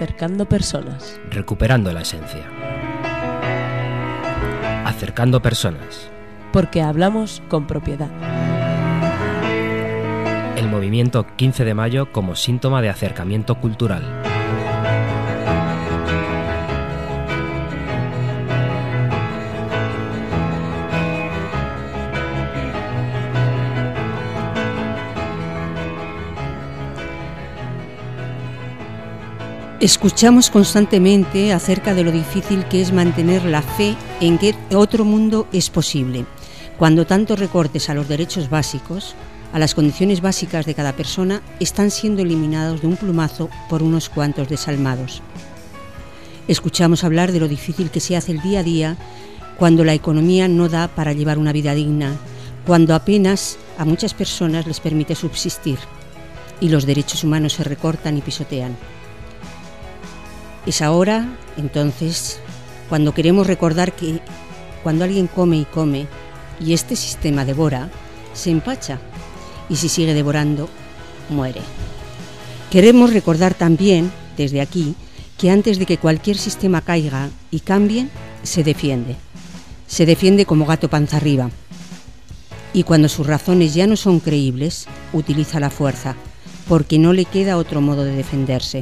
Acercando personas. Recuperando la esencia. Acercando personas. Porque hablamos con propiedad. El movimiento 15 de mayo como síntoma de acercamiento cultural. Escuchamos constantemente acerca de lo difícil que es mantener la fe en que otro mundo es posible, cuando tantos recortes a los derechos básicos, a las condiciones básicas de cada persona, están siendo eliminados de un plumazo por unos cuantos desalmados. Escuchamos hablar de lo difícil que se hace el día a día cuando la economía no da para llevar una vida digna, cuando apenas a muchas personas les permite subsistir y los derechos humanos se recortan y pisotean. Es ahora, entonces, cuando queremos recordar que cuando alguien come y come y este sistema devora, se empacha y si sigue devorando, muere. Queremos recordar también, desde aquí, que antes de que cualquier sistema caiga y cambie, se defiende. Se defiende como gato panza arriba. Y cuando sus razones ya no son creíbles, utiliza la fuerza, porque no le queda otro modo de defenderse.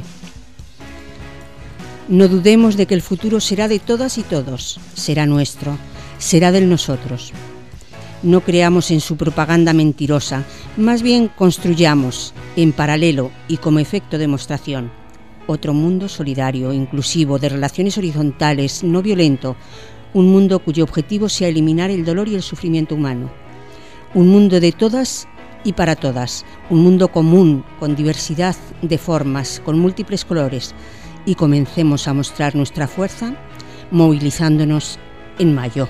No dudemos de que el futuro será de todas y todos, será nuestro, será del nosotros. No creamos en su propaganda mentirosa, más bien construyamos, en paralelo y como efecto demostración, otro mundo solidario, inclusivo, de relaciones horizontales, no violento, un mundo cuyo objetivo sea eliminar el dolor y el sufrimiento humano. Un mundo de todas y para todas, un mundo común, con diversidad de formas, con múltiples colores, y comencemos a mostrar nuestra fuerza movilizándonos en mayo.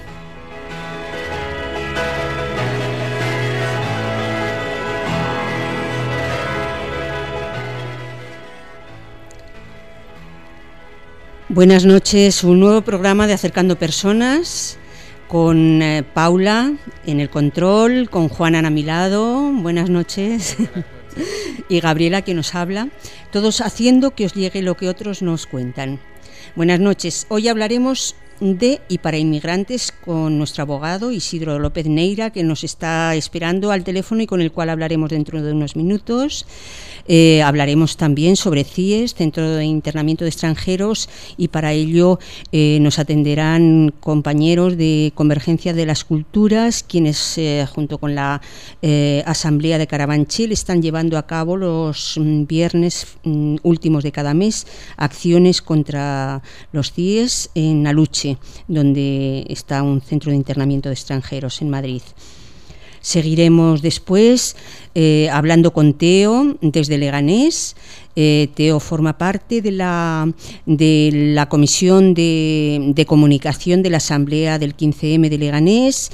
Buenas noches, un nuevo programa de Acercando Personas con Paula en el control, con Juana a mi lado. Buenas noches. Y Gabriela que nos habla, todos haciendo que os llegue lo que otros nos cuentan. Buenas noches. Hoy hablaremos de y para inmigrantes con nuestro abogado Isidro López Neira, que nos está esperando al teléfono y con el cual hablaremos dentro de unos minutos. Hablaremos también sobre CIES, Centro de Internamiento de Extranjeros, y para ello nos atenderán compañeros de Convergencia de las Culturas, quienes junto con la Asamblea de Carabanchel están llevando a cabo los viernes últimos de cada mes acciones contra los CIES en Aluche, donde está un centro de internamiento de extranjeros en Madrid. Seguiremos después hablando con Teo desde Leganés. Teo forma parte de la Comisión de Comunicación de la Asamblea del 15M de Leganés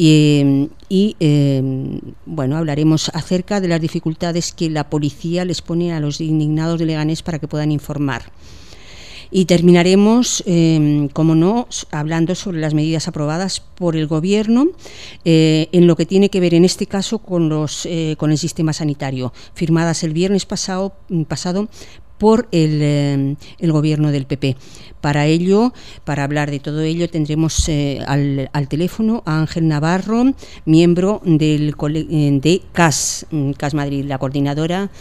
bueno, hablaremos acerca de las dificultades que la policía les pone a los indignados de Leganés para que puedan informar. Y terminaremos, como no, hablando sobre las medidas aprobadas por el Gobierno en lo que tiene que ver, en este caso, con el sistema sanitario, firmadas el viernes pasado por el Gobierno del PP. Para ello, para hablar de todo ello, tendremos al teléfono a Ángel Navarro, miembro de CAS Madrid, la coordinadora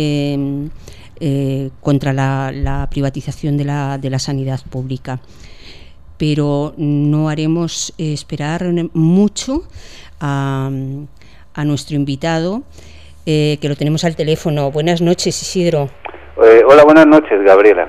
contra la privatización de la sanidad pública. Pero no haremos esperar mucho a nuestro invitado, que lo tenemos al teléfono. Buenas noches, Isidro. Hola, buenas noches, Gabriela.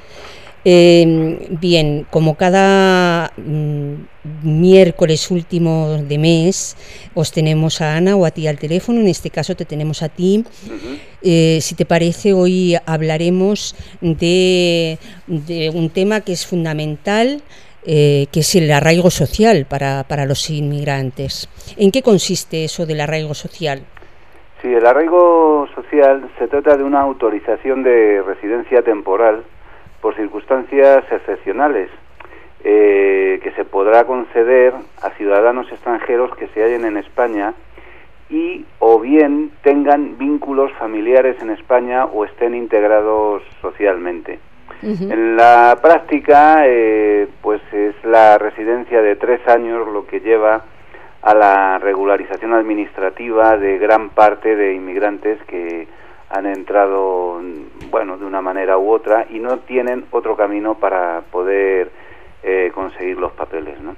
Bien, como cada miércoles último de mes os tenemos a Ana o a ti al teléfono, en este caso te tenemos a ti. Si te parece, hoy hablaremos de un tema que es fundamental, que es el arraigo social para los inmigrantes. ¿En qué consiste eso del arraigo social? Sí, el arraigo social se trata de una autorización de residencia temporal por circunstancias excepcionales que se podrá conceder a ciudadanos extranjeros que se hallen en España y o bien tengan vínculos familiares en España o estén integrados socialmente. En la práctica, pues es la residencia de 3 años lo que lleva a la regularización administrativa de gran parte de inmigrantes que han entrado, bueno, de una manera u otra y no tienen otro camino para poder conseguir los papeles, ¿no?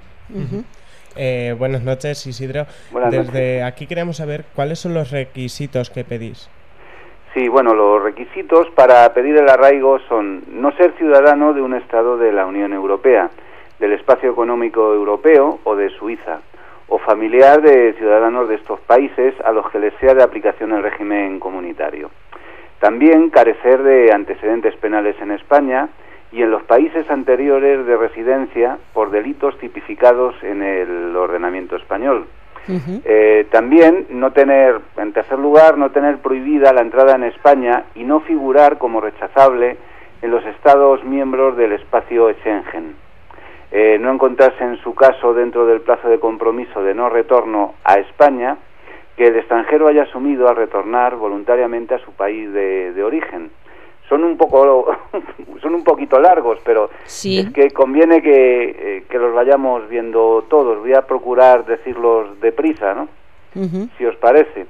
Buenas noches, Isidro. Desde aquí queremos saber cuáles son los requisitos que pedís. Sí, bueno, los requisitos para pedir el arraigo son no ser ciudadano de un Estado de la Unión Europea, del Espacio Económico Europeo o de Suiza, o familiar de ciudadanos de estos países a los que les sea de aplicación el régimen comunitario. También carecer de antecedentes penales en España y en los países anteriores de residencia por delitos tipificados en el ordenamiento español. También no tener, en tercer lugar, no tener prohibida la entrada en España y no figurar como rechazable en los Estados miembros del espacio Schengen. No encontrarse en su caso dentro del plazo de compromiso de no retorno a España que el extranjero haya asumido al retornar voluntariamente a su país de origen. Son un poquito largos, pero sí, es que conviene que los vayamos viendo todos. Voy a procurar decirlos deprisa, ¿no? Si os parece.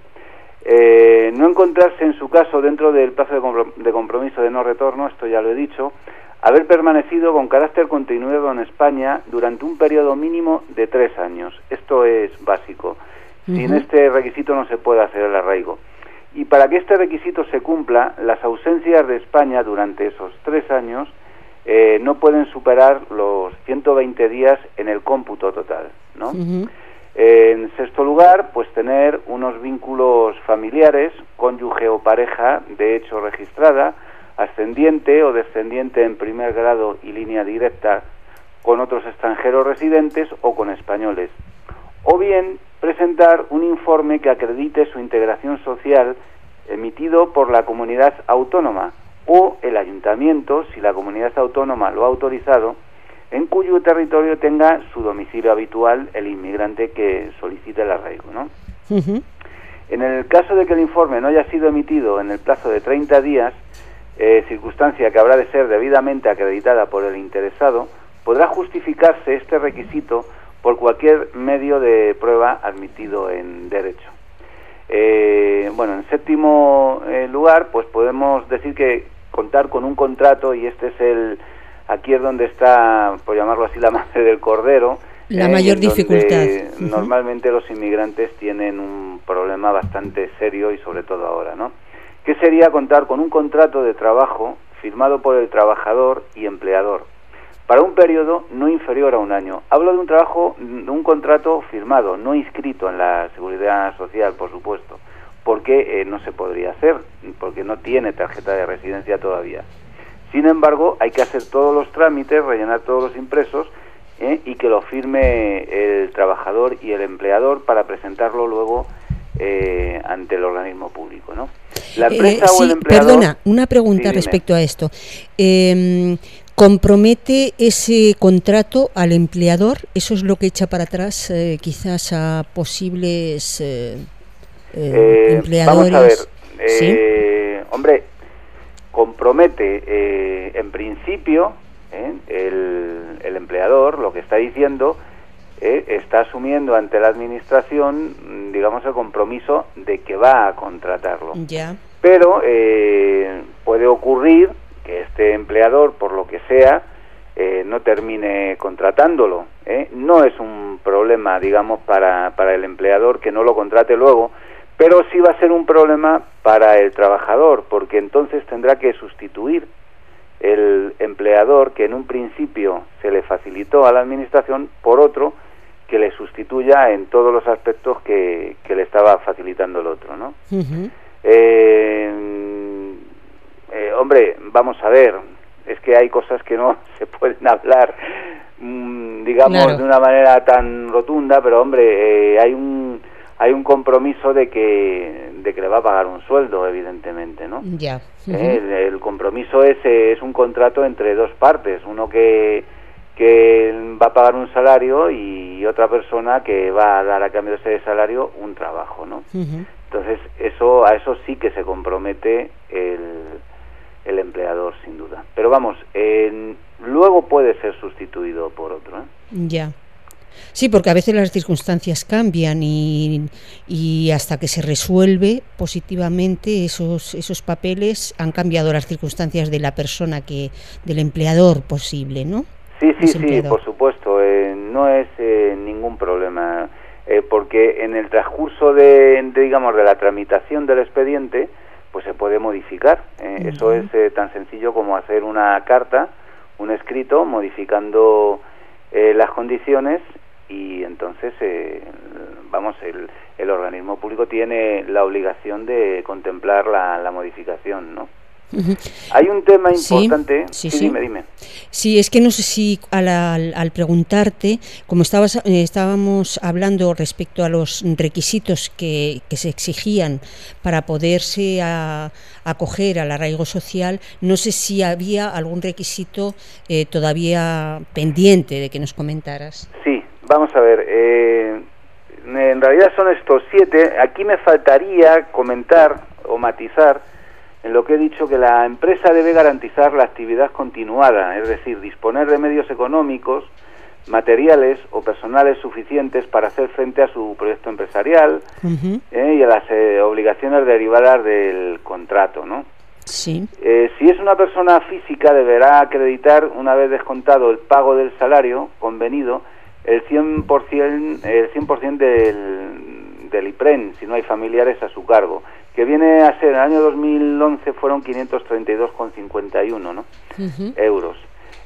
No encontrarse en su caso dentro del plazo de compromiso de no retorno, esto ya lo he dicho, haber permanecido con carácter continuado en España durante un periodo mínimo de 3 años. Esto es básico. Sin este requisito no se puede hacer el arraigo. Y para que este requisito se cumpla, las ausencias de España durante esos 3 años no pueden superar los 120 días en el cómputo total, ¿no? En sexto lugar, pues tener unos vínculos familiares, cónyuge o pareja de hecho registrada, ascendiente o descendiente en primer grado y línea directa con otros extranjeros residentes o con españoles. O bien presentar un informe que acredite su integración social emitido por la comunidad autónoma o el ayuntamiento, si la comunidad autónoma lo ha autorizado, en cuyo territorio tenga su domicilio habitual el inmigrante que solicite el arraigo, ¿no? En el caso de que el informe no haya sido emitido en el plazo de 30 días, circunstancia que habrá de ser debidamente acreditada por el interesado, podrá justificarse este requisito por cualquier medio de prueba admitido en derecho. Bueno, en séptimo lugar, pues podemos decir que contar con un contrato, y este es aquí es donde está, por llamarlo así, la madre del cordero. La mayor dificultad. Normalmente los inmigrantes tienen un problema bastante serio y sobre todo ahora, ¿no? Que sería contar con un contrato de trabajo firmado por el trabajador y empleador para un periodo no inferior a un año. Hablo de un contrato firmado, no inscrito en la Seguridad Social, por supuesto, porque no se podría hacer, porque no tiene tarjeta de residencia todavía. Sin embargo, hay que hacer todos los trámites, rellenar todos los impresos, y que lo firme el trabajador y el empleador para presentarlo luego ante el organismo público, ¿no? La empresa o el empleador... Perdona, una pregunta respecto a esto. ¿Compromete ese contrato al empleador? ¿Eso es lo que echa para atrás quizás a posibles empleadores? Vamos a ver, ¿sí? Hombre, compromete en principio el empleador, lo que está diciendo, está asumiendo ante la administración, digamos, el compromiso de que va a contratarlo. Ya. Pero puede ocurrir que este empleador, por lo que sea, no termine contratándolo. No es un problema, digamos, para el empleador que no lo contrate luego, pero sí va a ser un problema para el trabajador, porque entonces tendrá que sustituir el empleador que en un principio se le facilitó a la administración por otro que le sustituya en todos los aspectos que le estaba facilitando el otro, ¿no? Hombre, vamos a ver, es que hay cosas que no se pueden hablar, digamos, claro, de una manera tan rotunda, pero hombre, hay un compromiso de que le va a pagar un sueldo, evidentemente, ¿no? Ya. El compromiso es un contrato entre dos partes, uno que va a pagar un salario y otra persona que va a dar a cambio de ese salario un trabajo, ¿no? Entonces, a eso sí que se compromete el empleador, sin duda. Pero vamos, luego puede ser sustituido por otro, ¿eh? Ya. Sí, porque a veces las circunstancias cambian y hasta que se resuelve positivamente esos papeles han cambiado las circunstancias de la persona del empleador posible, ¿no? Sí, por supuesto, no es ningún problema, porque en el transcurso de la tramitación del expediente, pues se puede modificar. Eso es tan sencillo como hacer una carta, un escrito, modificando las condiciones, y entonces, el organismo público tiene la obligación de contemplar la modificación, ¿no? Uh-huh. Hay un tema importante. Sí. Dime. Sí, es que no sé si al preguntarte, como estábamos hablando respecto a los requisitos que se exigían para poderse acoger al arraigo social, no sé si había algún requisito todavía pendiente de que nos comentaras. Sí, vamos a ver. En realidad son estos 7. Aquí me faltaría comentar o matizar en lo que he dicho, que la empresa debe garantizar la actividad continuada, es decir, disponer de medios económicos, materiales o personales suficientes para hacer frente a su proyecto empresarial, uh-huh, y a las obligaciones derivadas del contrato, ¿no? Sí. Si es una persona física, deberá acreditar, una vez descontado el pago del salario convenido, el 100% del IPREN, si no hay familiares a su cargo, que viene a ser, en el año 2011 fueron 532,51, ¿no? Uh-huh. Euros.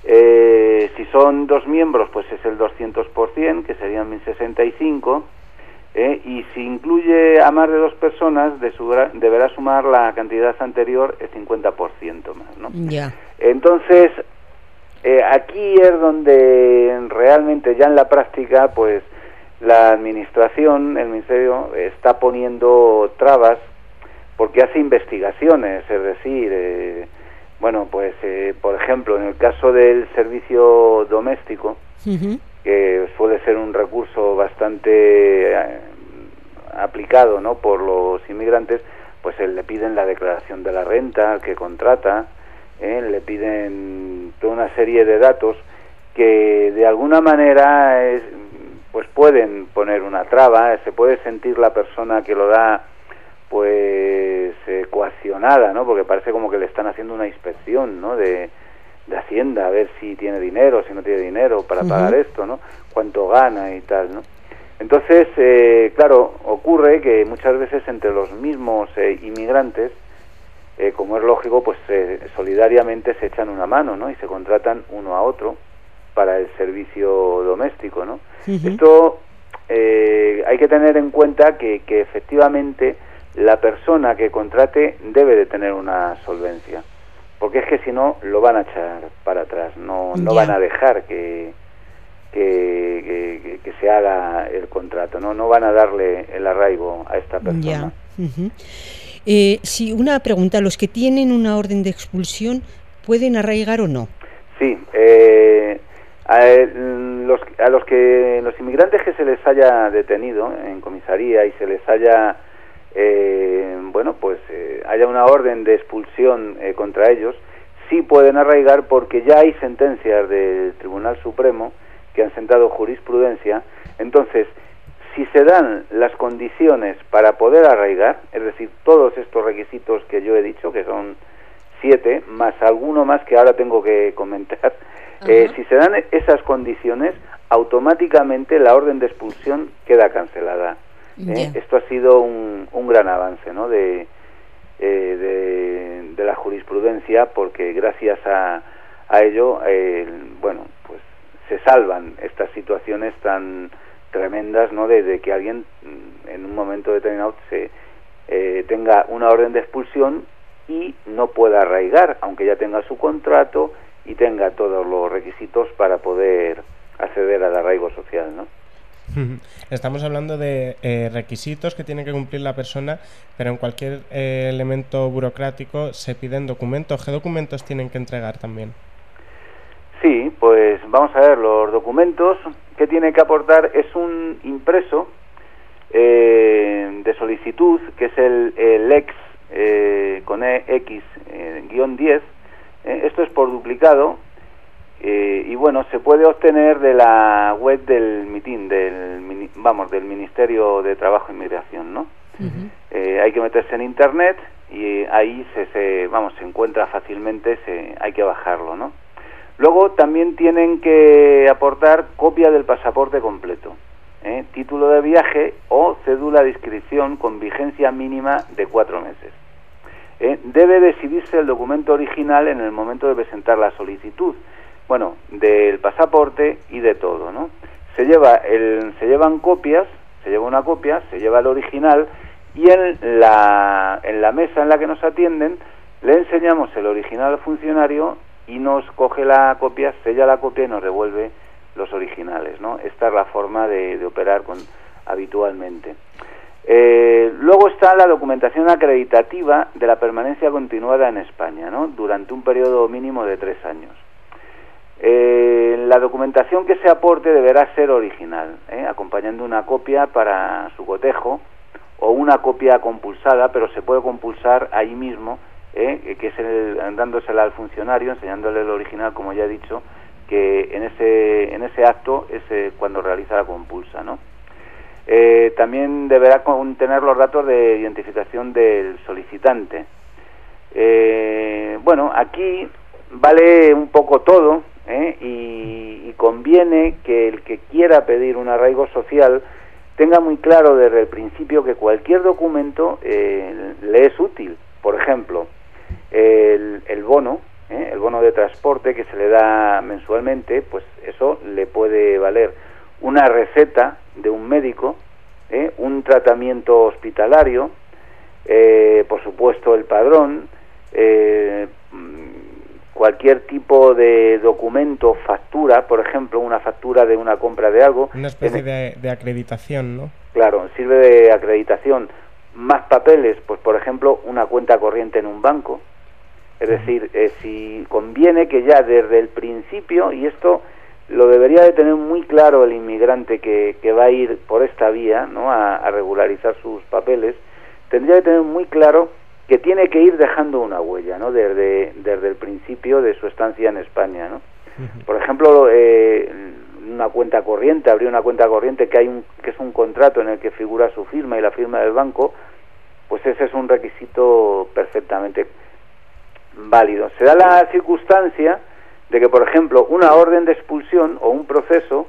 Si son 2 miembros, pues es el 200%, que serían 1.065, y si incluye a más de 2 personas, deberá sumar la cantidad anterior el 50% más, ¿no? Yeah. Entonces, aquí es donde realmente ya en la práctica, pues la administración, el Ministerio, está poniendo trabas, porque hace investigaciones, es decir, por ejemplo, en el caso del servicio doméstico, uh-huh, que suele ser un recurso bastante aplicado, ¿no?, por los inmigrantes, pues le piden la declaración de la renta al que contrata, le piden toda una serie de datos que de alguna manera pues pueden poner una traba, se puede sentir la persona que lo da pues coaccionada, ¿no? Porque parece como que le están haciendo una inspección, ¿no?, de Hacienda, a ver si tiene dinero, si no tiene dinero para, uh-huh, pagar esto, ¿no?, cuánto gana y tal, ¿no? Entonces, claro, ocurre que muchas veces entre los mismos inmigrantes, como es lógico, pues solidariamente se echan una mano, ¿no?, y se contratan uno a otro para el servicio doméstico, ¿no? Uh-huh. Esto hay que tener en cuenta que efectivamente la persona que contrate debe de tener una solvencia, porque es que si no lo van a echar para atrás, no van a dejar que se haga el contrato, no van a darle el arraigo a esta persona. Ya. Uh-huh. Sí, una pregunta, ¿los que tienen una orden de expulsión pueden arraigar o no? Sí, los inmigrantes que se les haya detenido en comisaría y se les haya haya una orden de expulsión contra ellos, sí pueden arraigar, porque ya hay sentencias del Tribunal Supremo que han sentado jurisprudencia. Entonces, si se dan las condiciones para poder arraigar, es decir, todos estos requisitos que yo he dicho, que son 7, más alguno más que ahora tengo que comentar, si se dan esas condiciones, automáticamente la orden de expulsión queda cancelada. Yeah. Esto ha sido un gran avance, ¿no?, de la jurisprudencia, porque gracias a ello, pues se salvan estas situaciones tan tremendas, ¿no?, de que alguien en un momento determinado tenga una orden de expulsión y no pueda arraigar, aunque ya tenga su contrato y tenga todos los requisitos para poder acceder al arraigo social, ¿no? Estamos hablando de requisitos que tiene que cumplir la persona, pero en cualquier elemento burocrático se piden documentos. ¿Qué documentos tienen que entregar también? Sí, pues vamos a ver, los documentos que tiene que aportar es un impreso de solicitud, que es el ex con X-10, esto es por duplicado, y bueno, se puede obtener de la web del MITIN, del Ministerio de Trabajo e Inmigración, ¿no? Hay que meterse en internet y ahí se encuentra fácilmente, hay que bajarlo, ¿no? Luego también tienen que aportar copia del pasaporte completo, título de viaje o cédula de inscripción con vigencia mínima de 4 meses. Debe de exhibirse el documento original en el momento de presentar la solicitud, bueno, del pasaporte y de todo, ¿no? Se llevan copias, se lleva una copia, se lleva el original, y en la mesa en la que nos atienden le enseñamos el original al funcionario y nos coge la copia, sella la copia y nos devuelve los originales, ¿no? Esta es la forma de operar habitualmente. Luego está la documentación acreditativa de la permanencia continuada en España, ¿no? Durante un periodo mínimo de 3 años. La documentación que se aporte deberá ser original, acompañando una copia para su cotejo o una copia compulsada, pero se puede compulsar ahí mismo, que es dándosela al funcionario, enseñándole el original, como ya he dicho, que en ese acto es cuando realiza la compulsa, ¿no? También deberá contener los datos de identificación del solicitante. Bueno, aquí vale un poco todo, y conviene que el que quiera pedir un arraigo social tenga muy claro desde el principio que cualquier documento le es útil. Por ejemplo, el bono de transporte que se le da mensualmente, pues eso le puede valer una receta de un médico, un tratamiento hospitalario, por supuesto el padrón, cualquier tipo de documento, factura, por ejemplo, una factura de una compra de algo. Una especie de acreditación, ¿no? Claro, sirve de acreditación. Más papeles, pues por ejemplo, una cuenta corriente en un banco. Es decir, si conviene que ya desde el principio, y esto lo debería de tener muy claro el inmigrante que va a ir por esta vía, ¿no?, a regularizar sus papeles, tendría que tener muy claro que tiene que ir dejando una huella, ¿no?, desde el principio de su estancia en España, ¿no? Por ejemplo, una cuenta corriente, abrir una cuenta corriente que es un contrato en el que figura su firma y la firma del banco, pues ese es un requisito perfectamente válido. Se da la circunstancia de que, por ejemplo, una orden de expulsión o un proceso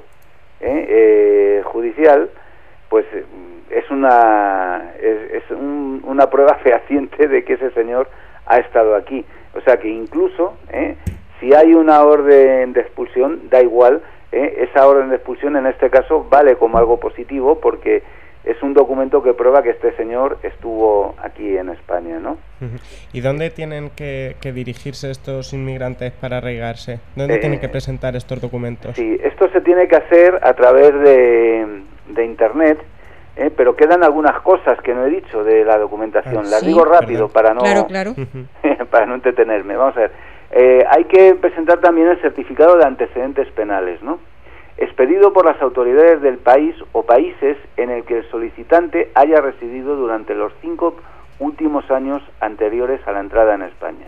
judicial, pues es una prueba fehaciente de que ese señor ha estado aquí. O sea que incluso si hay una orden de expulsión, da igual, esa orden de expulsión en este caso vale como algo positivo porque es un documento que prueba que este señor estuvo aquí en España, ¿no? ¿Y dónde tienen que dirigirse estos inmigrantes para arraigarse? ¿Dónde tienen que presentar estos documentos? Sí, esto se tiene que hacer a través de Internet, pero quedan algunas cosas que no he dicho de la documentación. Las digo rápido para no para no entretenerme. Vamos a ver. Hay que presentar también el certificado de antecedentes penales, ¿no?, expedido por las autoridades del país o países en el que el solicitante haya residido durante los 5 últimos años anteriores a la entrada en España.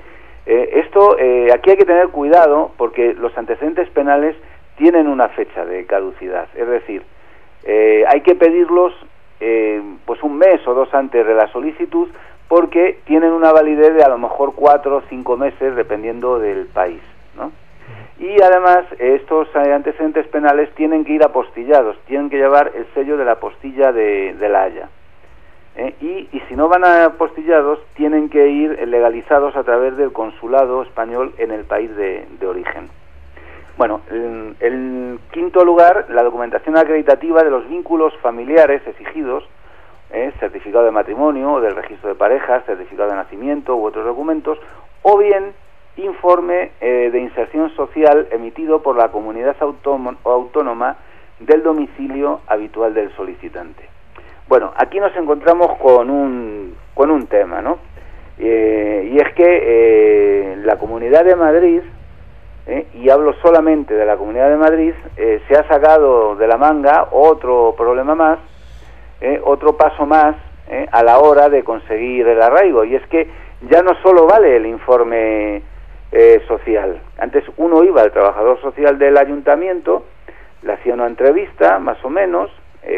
Aquí hay que tener cuidado porque los antecedentes penales tienen una fecha de caducidad, es decir, hay que pedirlos pues un mes o 2 antes de la solicitud porque tienen una validez de a lo mejor 4 o 5 meses dependiendo del país, ¿no? Y además estos antecedentes penales tienen que ir apostillados, tienen que llevar el sello de la apostilla de La Haya. Y si no van apostillados, tienen que ir legalizados a través del consulado español en el país de origen. Bueno, en quinto lugar, la documentación acreditativa de los vínculos familiares exigidos, certificado de matrimonio o del registro de parejas, certificado de nacimiento u otros documentos, o bien informe de inserción social emitido por la comunidad autónoma del domicilio habitual del solicitante. Bueno, aquí nos encontramos con un tema, ¿no? Y es que la Comunidad de Madrid, y hablo solamente de la Comunidad de Madrid, se ha sacado de la manga otro problema más, otro paso más, a la hora de conseguir el arraigo. Y es que ya no solo vale el informe social. Antes uno iba al trabajador social del ayuntamiento, le hacía una entrevista, más o menos,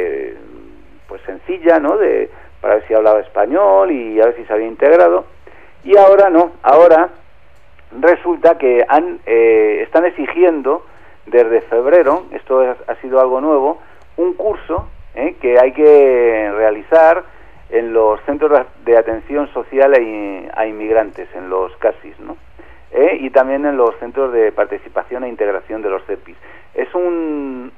pues sencilla, ¿no?, para ver si hablaba español y a ver si se había integrado. Y ahora no, ahora resulta que están exigiendo desde febrero, esto ha sido algo nuevo, un curso que hay que realizar en los centros de atención social a inmigrantes, en los CASIS, ¿no? Y también en los centros de participación e integración de los CEPIs. Es un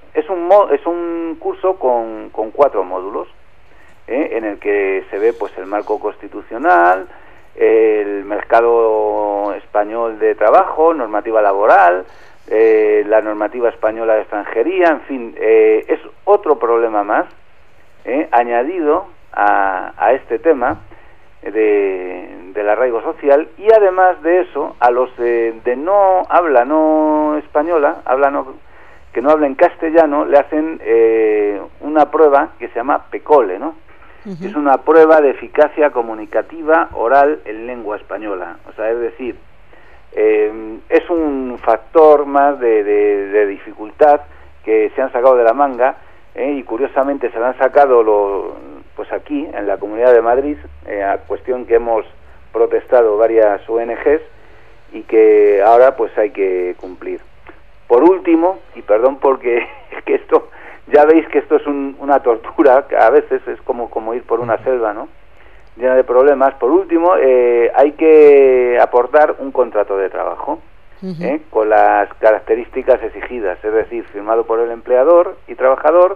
curso con 4 módulos, en el que se ve pues el marco constitucional, el mercado español de trabajo, normativa laboral, la normativa española de extranjería, en fin, es otro problema más añadido a este tema del arraigo social. Y además de eso, a los de no habla no española, que no hablen castellano, le hacen una prueba que se llama PECOLE, ¿no? Uh-huh. Es una prueba de eficacia comunicativa oral en lengua española. O sea, es decir, es un factor más de dificultad que se han sacado de la manga, y curiosamente se lo han sacado pues aquí, en la Comunidad de Madrid, a cuestión que hemos protestado varias ONGs y que ahora pues hay que cumplir. Por último, y perdón porque es que esto, ya veis que esto es una tortura, a veces es como ir por una selva, ¿no?, llena de problemas. Por último, hay que aportar un contrato de trabajo, uh-huh, con las características exigidas, es decir, firmado por el empleador y trabajador,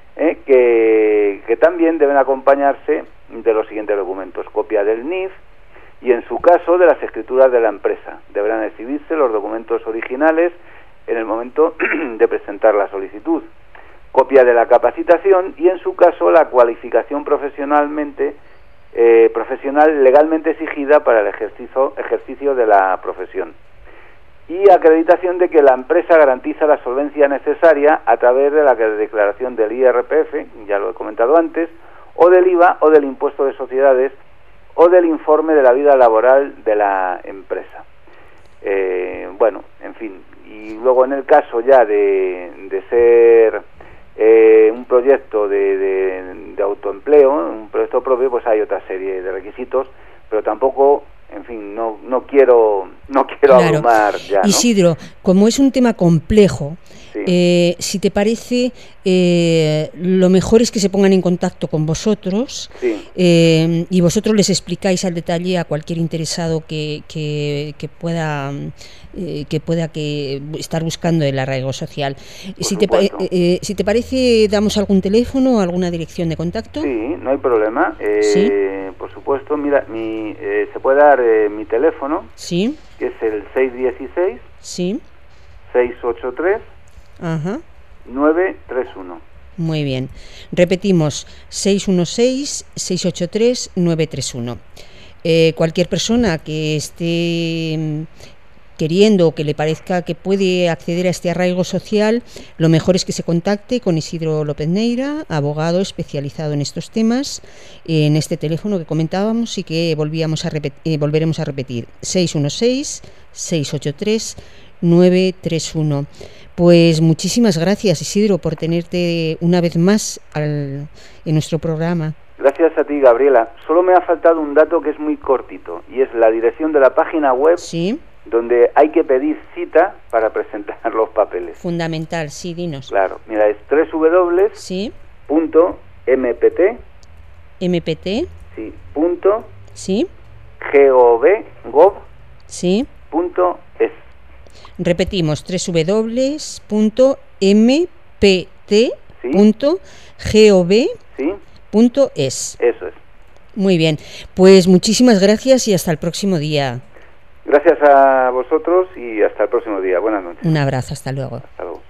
que también deben acompañarse de los siguientes documentos: copia del NIF y, en su caso, de las escrituras de la empresa. Deberán exhibirse los documentos originales en el momento de presentar la solicitud, copia de la capacitación y, en su caso, la cualificación profesional legalmente exigida para el ejercicio de la profesión, y acreditación de que la empresa garantiza la solvencia necesaria a través de la declaración del IRPF, ya lo he comentado antes, o del IVA o del impuesto de sociedades, o del informe de la vida laboral de la empresa. Bueno, en fin, y luego en el caso ya de ser un proyecto de autoempleo, un proyecto propio, pues hay otra serie de requisitos, pero tampoco, en fin, no quiero claro, abrumar ya, ¿no? Isidro, como es un tema complejo, sí, si te parece, lo mejor es que se pongan en contacto con vosotros, sí, y vosotros les explicáis al detalle a cualquier interesado que pueda estar buscando el arraigo social. Si te parece, damos algún teléfono o alguna dirección de contacto. Sí, no hay problema. ¿Sí? Por supuesto, mira, se puede dar mi teléfono, sí, que es el 616, sí, 683, ajá, 931. Muy bien. Repetimos, 616-683-931. Cualquier persona que esté queriendo o que le parezca que puede acceder a este arraigo social, lo mejor es que se contacte con Isidro López Neira, abogado especializado en estos temas, en este teléfono que comentábamos y que volveremos a repetir, 616-683-931. Pues muchísimas gracias, Isidro, por tenerte una vez más en nuestro programa. Gracias a ti, Gabriela. Solo me ha faltado un dato que es muy cortito, y es la dirección de la página web, sí, donde hay que pedir cita para presentar los papeles. Fundamental, sí, dinos. Claro, mira, es www.mpt, sí, sí, punto, sí, gov, sí, punto es. Repetimos, www.mpt.gov.es. Eso es. Muy bien, pues muchísimas gracias y hasta el próximo día. Gracias a vosotros y hasta el próximo día. Buenas noches. Un abrazo, hasta luego. Hasta luego.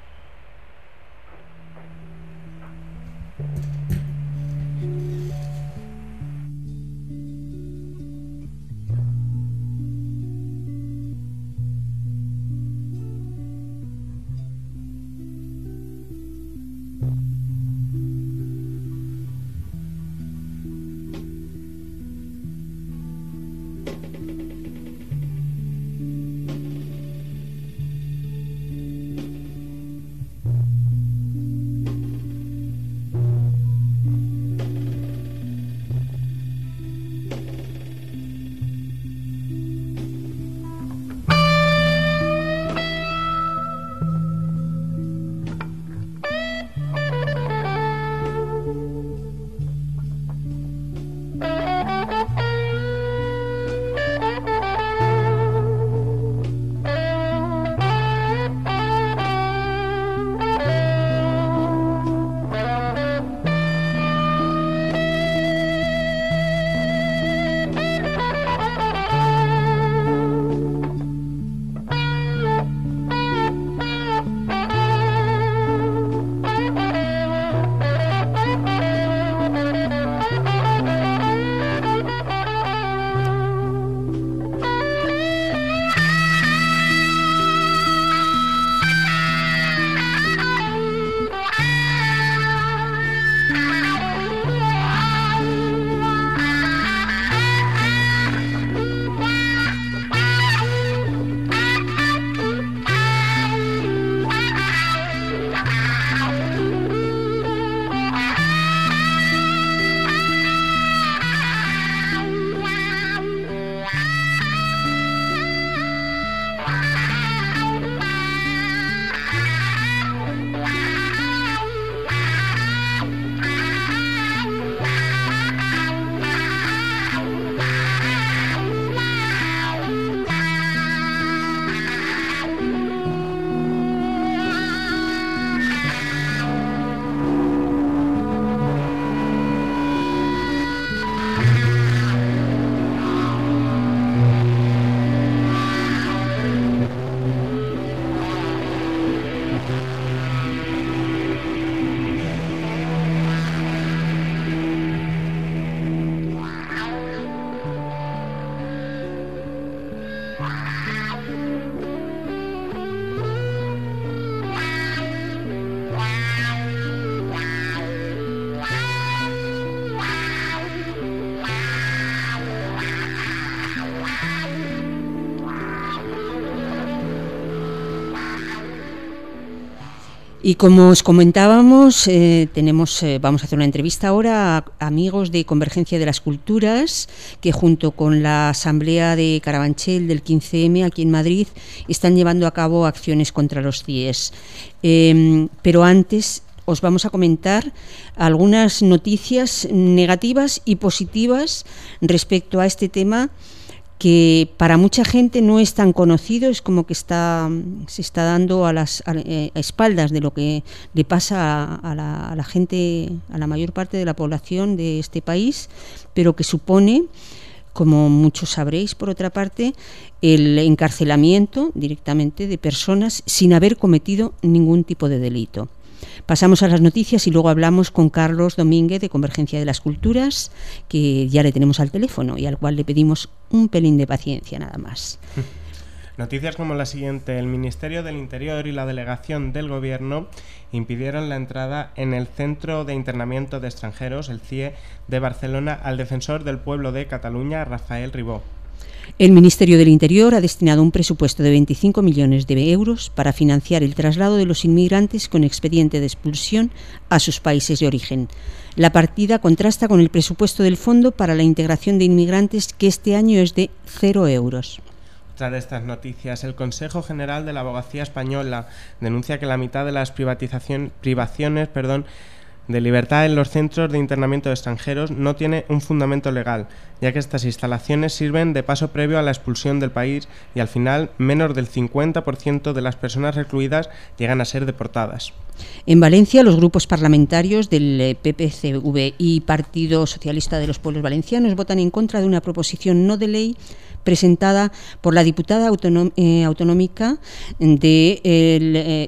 Y como os comentábamos, vamos a hacer una entrevista ahora a amigos de Convergencia de las Culturas, que junto con la Asamblea de Carabanchel del 15M aquí en Madrid están llevando a cabo acciones contra los CIES. Pero antes os vamos a comentar algunas noticias negativas y positivas respecto a este tema, que para mucha gente no es tan conocido, es como que se está dando a espaldas de lo que le pasa a la gente, a la mayor parte de la población de este país, pero que supone, como muchos sabréis por otra parte, el encarcelamiento directamente de personas sin haber cometido ningún tipo de delito. Pasamos a las noticias y luego hablamos con Carlos Domínguez de Convergencia de las Culturas, que ya le tenemos al teléfono y al cual le pedimos un pelín de paciencia nada más. Noticias como la siguiente: el Ministerio del Interior y la Delegación del Gobierno impidieron la entrada en el Centro de Internamiento de Extranjeros, el CIE, de Barcelona al defensor del pueblo de Cataluña, Rafael Ribó. El Ministerio del Interior ha destinado un presupuesto de 25 millones de euros para financiar el traslado de los inmigrantes con expediente de expulsión a sus países de origen. La partida contrasta con el presupuesto del Fondo para la Integración de Inmigrantes, que este año es de 0 euros. Otra de estas noticias: el Consejo General de la Abogacía Española denuncia que la mitad de las privaciones de libertad en los centros de internamiento de extranjeros no tiene un fundamento legal, ya que estas instalaciones sirven de paso previo a la expulsión del país y al final menos del 50% de las personas recluidas llegan a ser deportadas. En Valencia, los grupos parlamentarios del PPCV y Partido Socialista de los Pueblos Valencianos votan en contra de una proposición no de ley presentada por la diputada autonómica de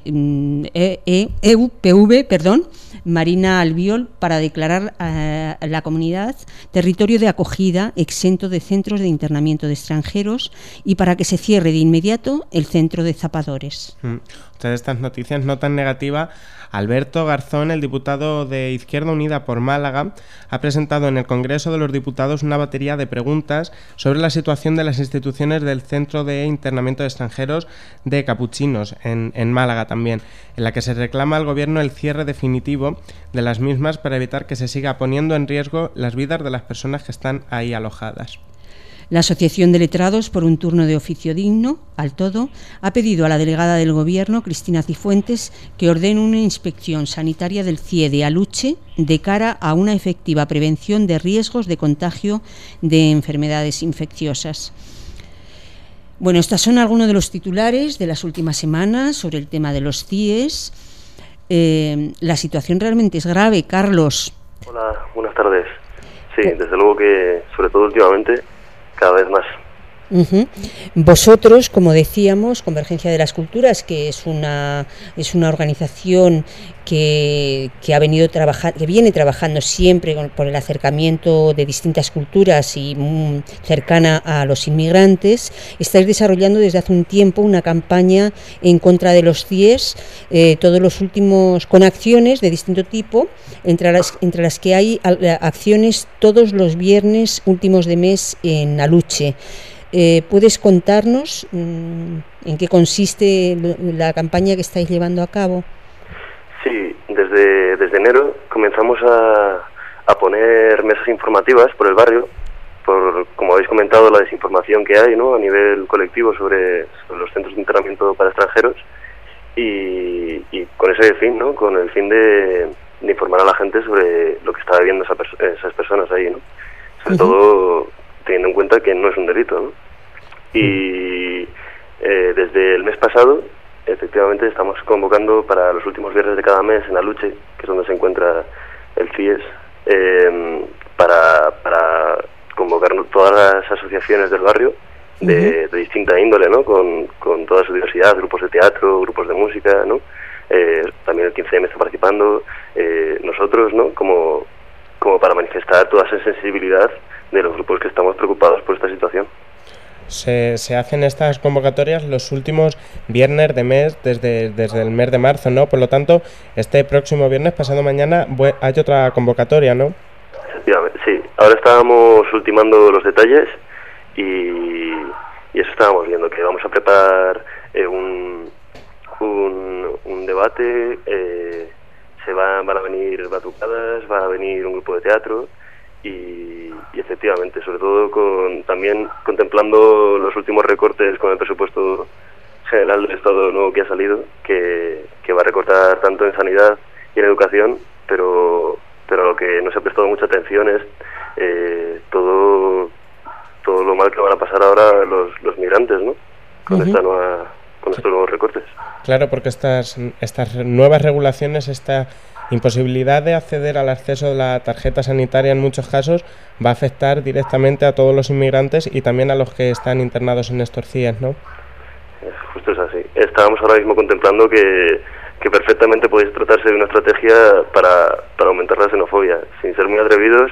EUPV, Marina Albiol, para declarar a la comunidad territorio de acogida exento de centros de internamiento de extranjeros y para que se cierre de inmediato el centro de Zapadores. Otra de estas noticias no tan negativa: Alberto Garzón, el diputado de Izquierda Unida por Málaga, ha presentado en el Congreso de los Diputados una batería de preguntas sobre la situación de las instituciones del Centro de Internamiento de Extranjeros de Capuchinos, en Málaga también, en la que se reclama al Gobierno el cierre definitivo de las mismas para evitar que se siga poniendo en riesgo las vidas de las personas que están ahí alojadas. La Asociación de Letrados por un Turno de Oficio Digno, al todo, ha pedido a la delegada del Gobierno, Cristina Cifuentes, que ordene una inspección sanitaria del CIE de Aluche de cara a una efectiva prevención de riesgos de contagio de enfermedades infecciosas. Bueno, estos son algunos de los titulares de las últimas semanas sobre el tema de los CIEs. La situación realmente es grave, Carlos. Hola, buenas tardes. Sí, desde luego que, sobre todo últimamente, cada vez más. Vosotros, como decíamos, Convergencia de las Culturas, que es una organización que ha venido que viene trabajando siempre por el acercamiento de distintas culturas y cercana a los inmigrantes, estáis desarrollando desde hace un tiempo una campaña en contra de los CIES, todos los últimos, con acciones de distinto tipo, entre las que hay acciones todos los viernes últimos de mes en Aluche. ¿Puedes contarnos en qué consiste la campaña que estáis llevando a cabo? Sí, desde enero comenzamos a poner mesas informativas por el barrio, por, como habéis comentado, la desinformación que hay, ¿no?, a nivel colectivo sobre los centros de internamiento para extranjeros y con ese fin, ¿no?, con el fin de informar a la gente sobre lo que está viviendo esas personas ahí, ¿no?, sobre todo teniendo en cuenta que no es un delito, ¿no? Y desde el mes pasado, efectivamente, estamos convocando para los últimos viernes de cada mes en Aluche, que es donde se encuentra el CIES, para convocar todas las asociaciones del barrio de distinta índole, ¿no?, con toda su diversidad, grupos de teatro, grupos de música, ¿no? También el 15M está participando, nosotros, ¿no?, como para manifestar toda esa sensibilidad de los grupos que estamos preocupados por esta situación. Se hacen estas convocatorias los últimos viernes de mes desde el mes de marzo, ¿no? Por lo tanto, este próximo viernes, pasado mañana, hay otra convocatoria, ¿no? Efectivamente, sí. Ahora estábamos ultimando los detalles y eso estábamos viendo, que vamos a preparar un debate, van a venir batucadas, va a venir un grupo de teatro y efectivamente, sobre todo también contemplando los últimos recortes con el presupuesto general del Estado nuevo que ha salido, que va a recortar tanto en sanidad y en educación, pero lo que no se ha prestado mucha atención es todo lo mal que van a pasar ahora los migrantes, ¿no? Con estos nuevos recortes. Claro, porque estas nuevas regulaciones, esta imposibilidad de acceder al acceso de la tarjeta sanitaria en muchos casos va a afectar directamente a todos los inmigrantes y también a los que están internados en estos CIES, ¿no? Justo es así. Estábamos ahora mismo contemplando que perfectamente podéis tratarse de una estrategia para aumentar la xenofobia. Sin ser muy atrevidos,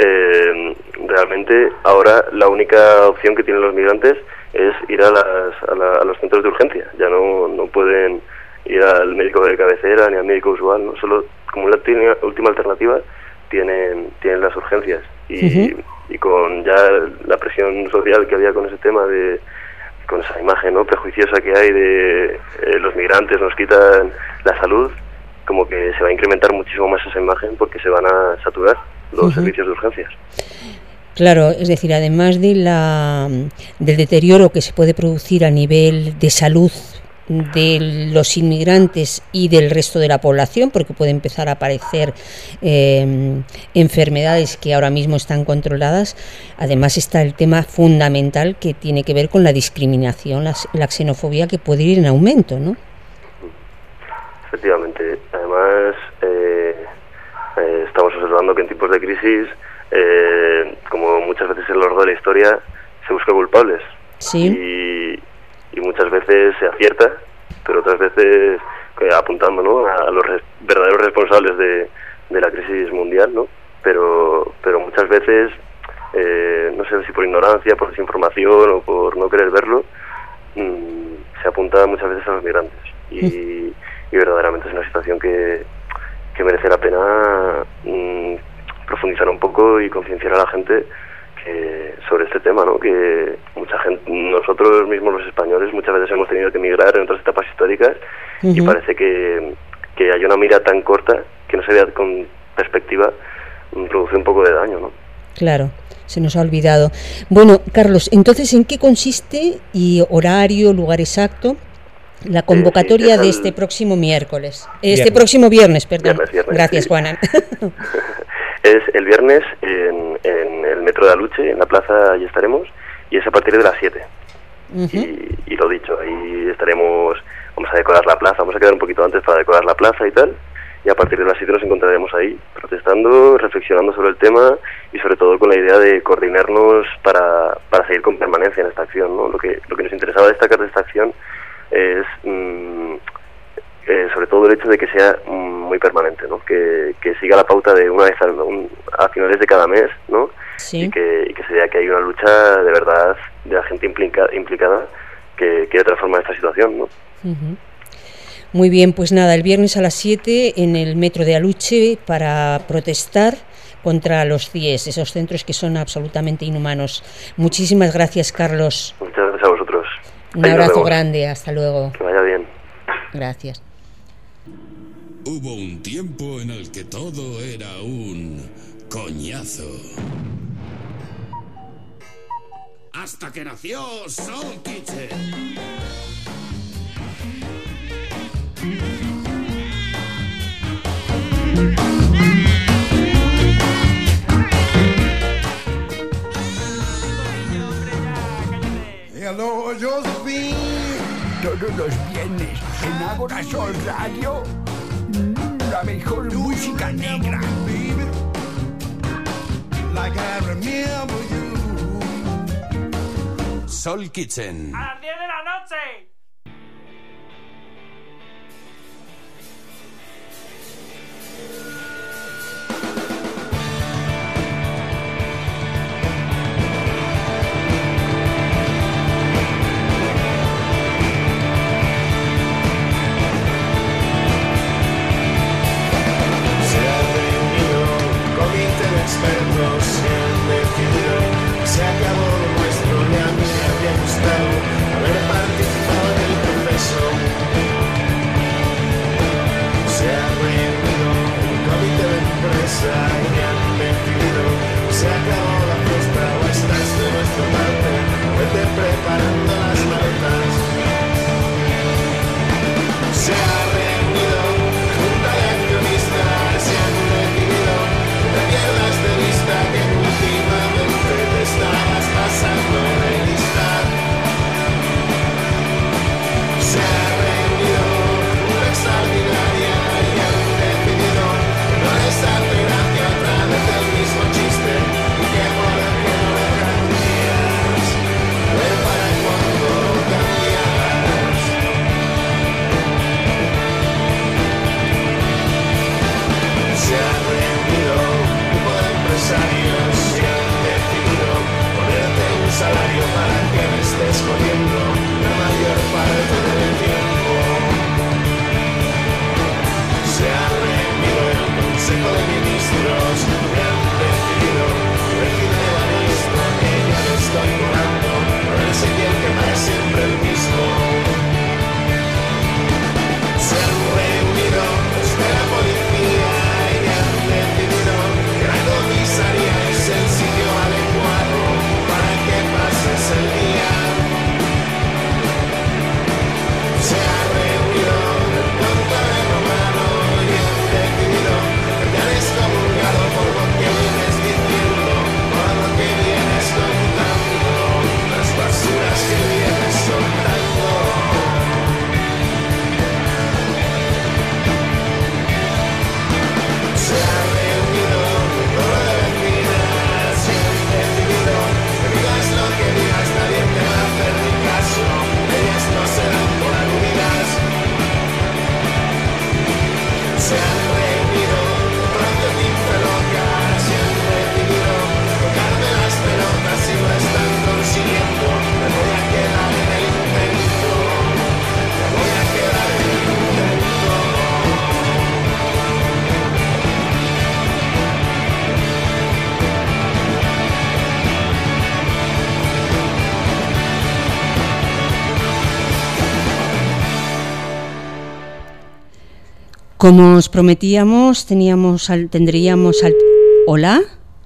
realmente ahora la única opción que tienen los migrantes es ir a los centros de urgencia. Ya no pueden ir al médico de cabecera ni al médico usual, ¿no? Solo como la última alternativa tienen las urgencias. Y con ya la presión social que había con ese tema con esa imagen, ¿no?, prejuiciosa que hay de los migrantes nos quitan la salud, como que se va a incrementar muchísimo más esa imagen porque se van a saturar los servicios de urgencias. Claro, es decir, además del deterioro que se puede producir a nivel de salud de los inmigrantes y del resto de la población, porque puede empezar a aparecer enfermedades que ahora mismo están controladas. Además está el tema fundamental que tiene que ver con la discriminación, la xenofobia, que puede ir en aumento, ¿no? Efectivamente. Además, estamos observando que en tiempos de crisis, como muchas veces a lo largo de la historia, se busca culpables. Sí. Y muchas veces se acierta, pero otras veces apuntando, ¿no?, a los verdaderos responsables de la crisis mundial, ¿no? Pero muchas veces, no sé si por ignorancia, por desinformación o por no querer verlo, se apunta muchas veces a los migrantes. Y verdaderamente es una situación que merece la pena profundizar un poco y concienciar a la gente sobre este tema, ¿no? Que mucha gente, nosotros mismos los españoles, muchas veces hemos tenido que emigrar en otras etapas históricas y parece que hay una mira tan corta que no se vea con perspectiva, produce un poco de daño, ¿no? Claro, se nos ha olvidado. Bueno, Carlos, entonces, ¿en qué consiste y horario, lugar exacto, la convocatoria de este próximo miércoles? Próximo viernes, perdón. Viernes, gracias, sí. Juana. Es el viernes en el metro de Aluche, en la plaza, allí estaremos, y es a partir de las 7. Y lo dicho, ahí estaremos, vamos a decorar la plaza, vamos a quedar un poquito antes para decorar la plaza y tal, y a partir de las 7 nos encontraremos ahí, protestando, reflexionando sobre el tema y sobre todo con la idea de coordinarnos para seguir con permanencia en esta acción, ¿no? Lo que nos interesaba destacar de esta acción es sobre todo el hecho de que sea muy permanente, ¿no? Que siga la pauta de una vez a finales de cada mes, ¿no? Sí. Y que se vea que hay una lucha de verdad de la gente implicada que quiere transformar esta situación, ¿no? Muy bien, pues nada, el viernes a las 7 en el metro de Aluche para protestar contra los CIES, esos centros que son absolutamente inhumanos. Muchísimas gracias, Carlos. Muchas gracias a vosotros. Un abrazo grande, hasta luego. Que vaya bien. Gracias. Hubo un tiempo en el que todo era un coñazo. Hasta que nació Soul Kitchen. Hello, Josephine. Todos los viernes en Ágora Sol Radio, la mejor música negra. Like I remember you. Soul Kitchen. ¡A las 10 de la noche! Expertos se han decidido, se acabó nuestro, ya me había gustado haber participado Como os prometíamos, tendríamos al... ¿Hola?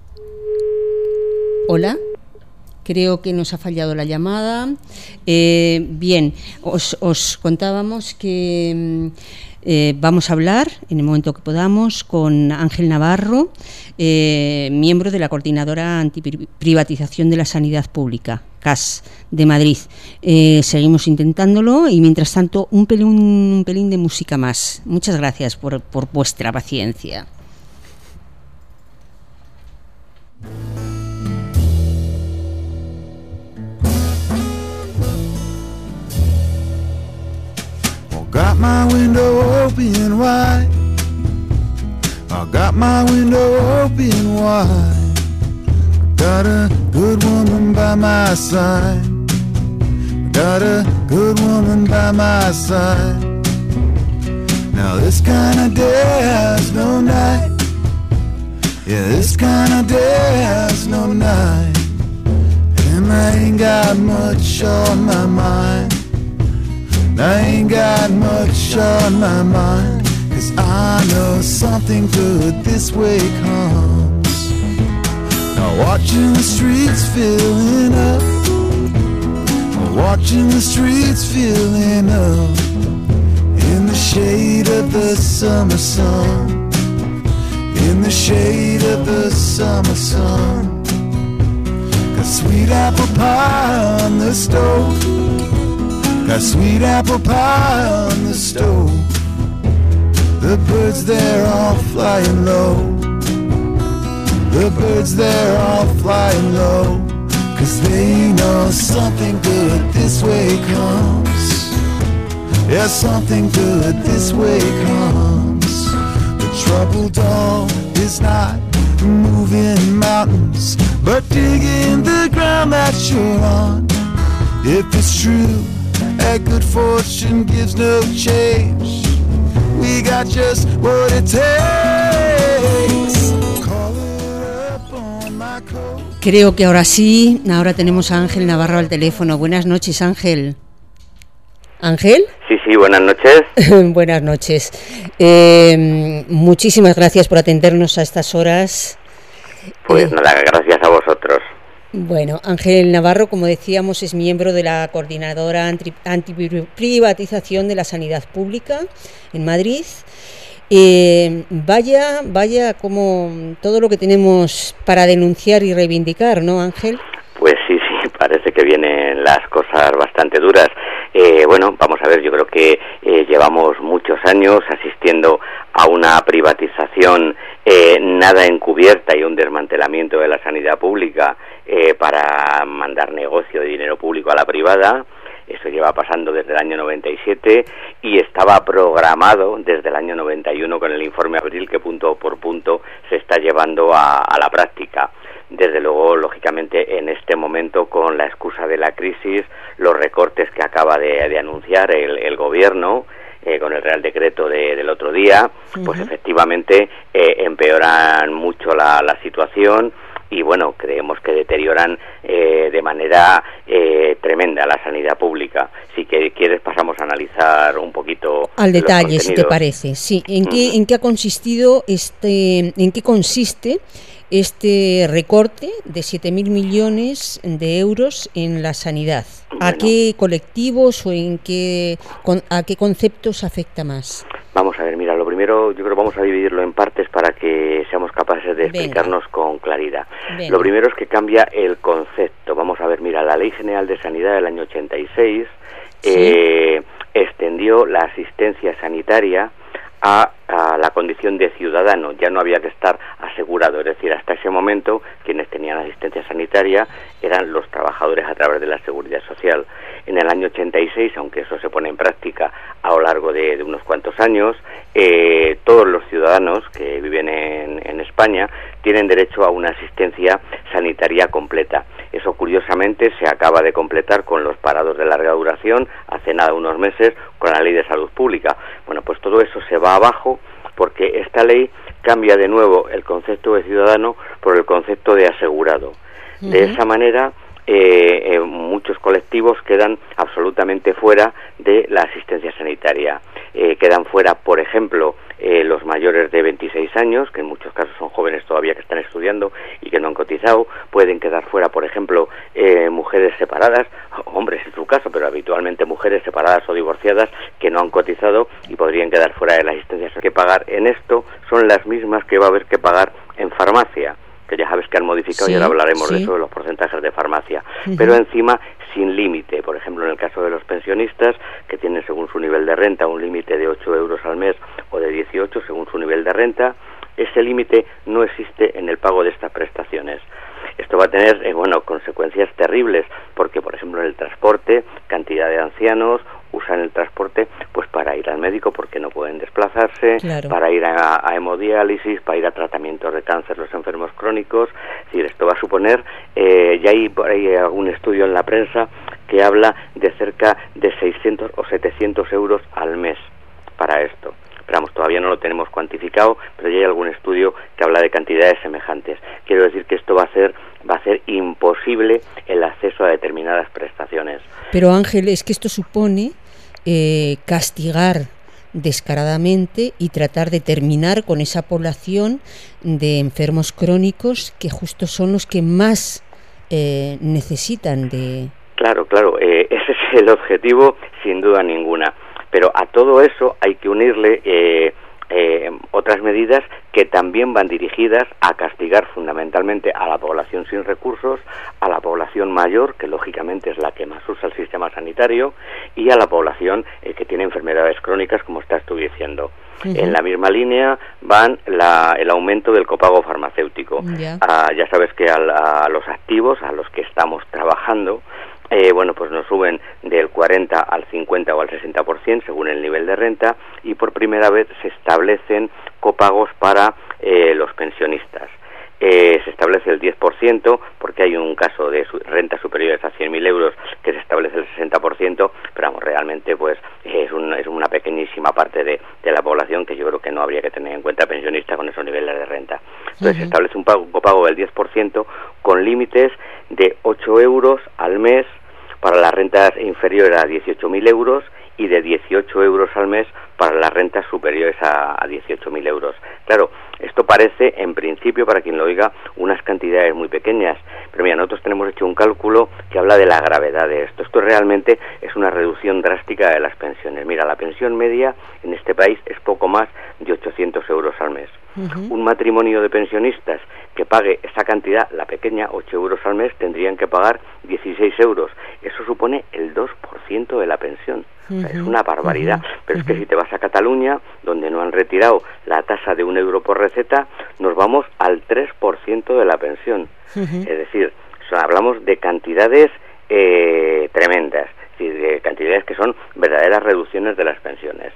¿Hola? Creo que nos ha fallado la llamada. Bien, os contábamos que vamos a hablar, en el momento que podamos, con Ángel Navarro, miembro de la Coordinadora Antiprivatización de la Sanidad Pública, CAS, de Madrid. Seguimos intentándolo y, mientras tanto, un pelín de música más. Muchas gracias por vuestra paciencia. Got my window open wide. I got my window open wide. Got a good woman by my side. Got a good woman by my side. Now this kind of day has no night. Yeah, this kind of day has no night. And I ain't got much on my mind. I ain't got much on my mind, 'cause I know something good this way comes. Now watching the streets filling up, watching the streets filling up, in the shade of the summer sun, in the shade of the summer sun. Got sweet apple pie on the stove, got sweet apple pie on the stove. The birds, they're all flying low. The birds, they're all flying low. 'Cause they know something good this way comes. Yeah, something good this way comes. The trouble dog is not moving mountains, but digging the ground that you're on. If it's true that good fortune gives no change, we got just what it takes. Call it up on my coat. Creo que ahora sí, ahora tenemos a Ángel Navarro al teléfono. Buenas noches, Ángel. ¿Ángel? Sí, buenas noches. Buenas noches. Muchísimas gracias por atendernos a estas horas. Pues nada, gracias a vosotros. Bueno, Ángel Navarro, como decíamos, es miembro de la Coordinadora Antiprivatización de la Sanidad Pública en Madrid. Vaya como todo lo que tenemos para denunciar y reivindicar, ¿no, Ángel? Pues sí, parece que vienen las cosas bastante duras. Bueno, vamos a ver, yo creo que llevamos muchos años asistiendo a una privatización nada encubierta y un desmantelamiento de la sanidad pública para mandar negocio de dinero público a la privada. Eso lleva pasando desde el año 97 y estaba programado desde el año 91 con el informe Abril, que punto por punto se está llevando a la práctica. Desde luego, lógicamente, en este momento, con la excusa de la crisis, los recortes que acaba de anunciar el gobierno, con el Real Decreto del otro día, pues efectivamente empeoran mucho la situación y, bueno, creemos que deterioran de manera tremenda la sanidad pública. Si quieres, pasamos a analizar un poquito al detalle, si te parece. Sí, ¿en qué ha consistido en qué consiste este recorte de 7.000 millones de euros en la sanidad? ¿A qué colectivos o a qué conceptos afecta más? Vamos a ver, mira, lo primero, yo creo que vamos a dividirlo en partes para que seamos capaces de explicarnos con claridad. Lo primero es que cambia el concepto. Vamos a ver, mira, la Ley General de Sanidad del año 86 extendió la asistencia sanitaria a la condición de ciudadano. Ya no había que estar asegurado, es decir, hasta ese momento quienes tenían asistencia sanitaria eran los trabajadores a través de la Seguridad Social. En el año 86, aunque eso se pone en práctica a lo largo de unos cuantos años, todos los ciudadanos que viven en España tienen derecho a una asistencia sanitaria completa. Eso, curiosamente, se acaba de completar con los parados de larga duración, hace nada, unos meses, con la Ley de Salud Pública. Bueno, pues todo eso se va abajo porque esta ley cambia de nuevo el concepto de ciudadano por el concepto de asegurado. De esa manera, muchos colectivos quedan absolutamente absolutamente fuera de la asistencia sanitaria. Quedan fuera, por ejemplo, los mayores de 26 años, que en muchos casos son jóvenes todavía que están estudiando y que no han cotizado. Pueden quedar fuera, por ejemplo, mujeres separadas, hombres en su caso, pero habitualmente mujeres separadas o divorciadas que no han cotizado y podrían quedar fuera de la asistencia sanitaria. Que pagar en esto son las mismas que va a haber que pagar en farmacia, que ya sabes que han modificado, y ahora hablaremos de eso, de los porcentajes de farmacia, pero encima sin límite. Por ejemplo, en el caso de los pensionistas, que tienen según su nivel de renta un límite de 8 euros al mes o de 18 según su nivel de renta, ese límite no existe en el pago de estas prestaciones. Esto va a tener, consecuencias terribles, porque, por ejemplo, en el transporte, cantidad de ancianos usan el transporte pues para ir al médico porque no pueden desplazarse, para ir a hemodiálisis, para ir a tratamientos de cáncer, los enfermos crónicos. Es decir, esto va a suponer, ya hay por ahí algún estudio en la prensa que habla de cerca de 600 o 700 euros al mes para esto. Pero vamos, todavía no lo tenemos cuantificado, pero ya hay algún estudio que habla de cantidades semejantes. Quiero decir que esto va a hacer imposible el acceso a determinadas prestaciones. Pero Ángel, es que esto supone castigar descaradamente y tratar de terminar con esa población de enfermos crónicos que justo son los que más necesitan de... Claro, ese es el objetivo sin duda ninguna. Pero a todo eso hay que unirle otras medidas que también van dirigidas a castigar fundamentalmente a la población sin recursos, a la población mayor, que lógicamente es la que más usa el sistema sanitario, y a la población que tiene enfermedades crónicas, como estás tú diciendo. En la misma línea van el aumento del copago farmacéutico. Ya sabes que a los activos, a los que estamos trabajando, pues nos suben del 40 al 50 o al 60% según el nivel de renta, y por primera vez se establecen copagos para los pensionistas. Se establece el 10% porque hay un caso de rentas superiores a 100.000 euros que se establece el 60%, pero vamos, realmente pues es una pequeñísima parte de la población que yo creo que no habría que tener en cuenta pensionista con esos niveles de renta. Entonces se establece un copago del 10% con límites de 8 euros al mes para las rentas inferiores a 18.000 euros y de 18 euros al mes para las rentas superiores a 18.000 euros. Claro, esto parece, en principio, para quien lo oiga, unas cantidades muy pequeñas, pero mira, nosotros tenemos hecho un cálculo que habla de la gravedad de esto. Esto realmente es una reducción drástica de las pensiones. Mira, la pensión media en este país es poco más de 800 euros al mes. Un matrimonio de pensionistas que pague esa cantidad, la pequeña, 8 euros al mes, tendrían que pagar 16 euros. Eso supone el 2% de la pensión. O sea, es una barbaridad. Pero es que si te vas a Cataluña, donde no han retirado la tasa de 1 euro por receta, nos vamos al 3% de la pensión. Es decir, hablamos de cantidades tremendas, de cantidades que son verdaderas reducciones de las pensiones.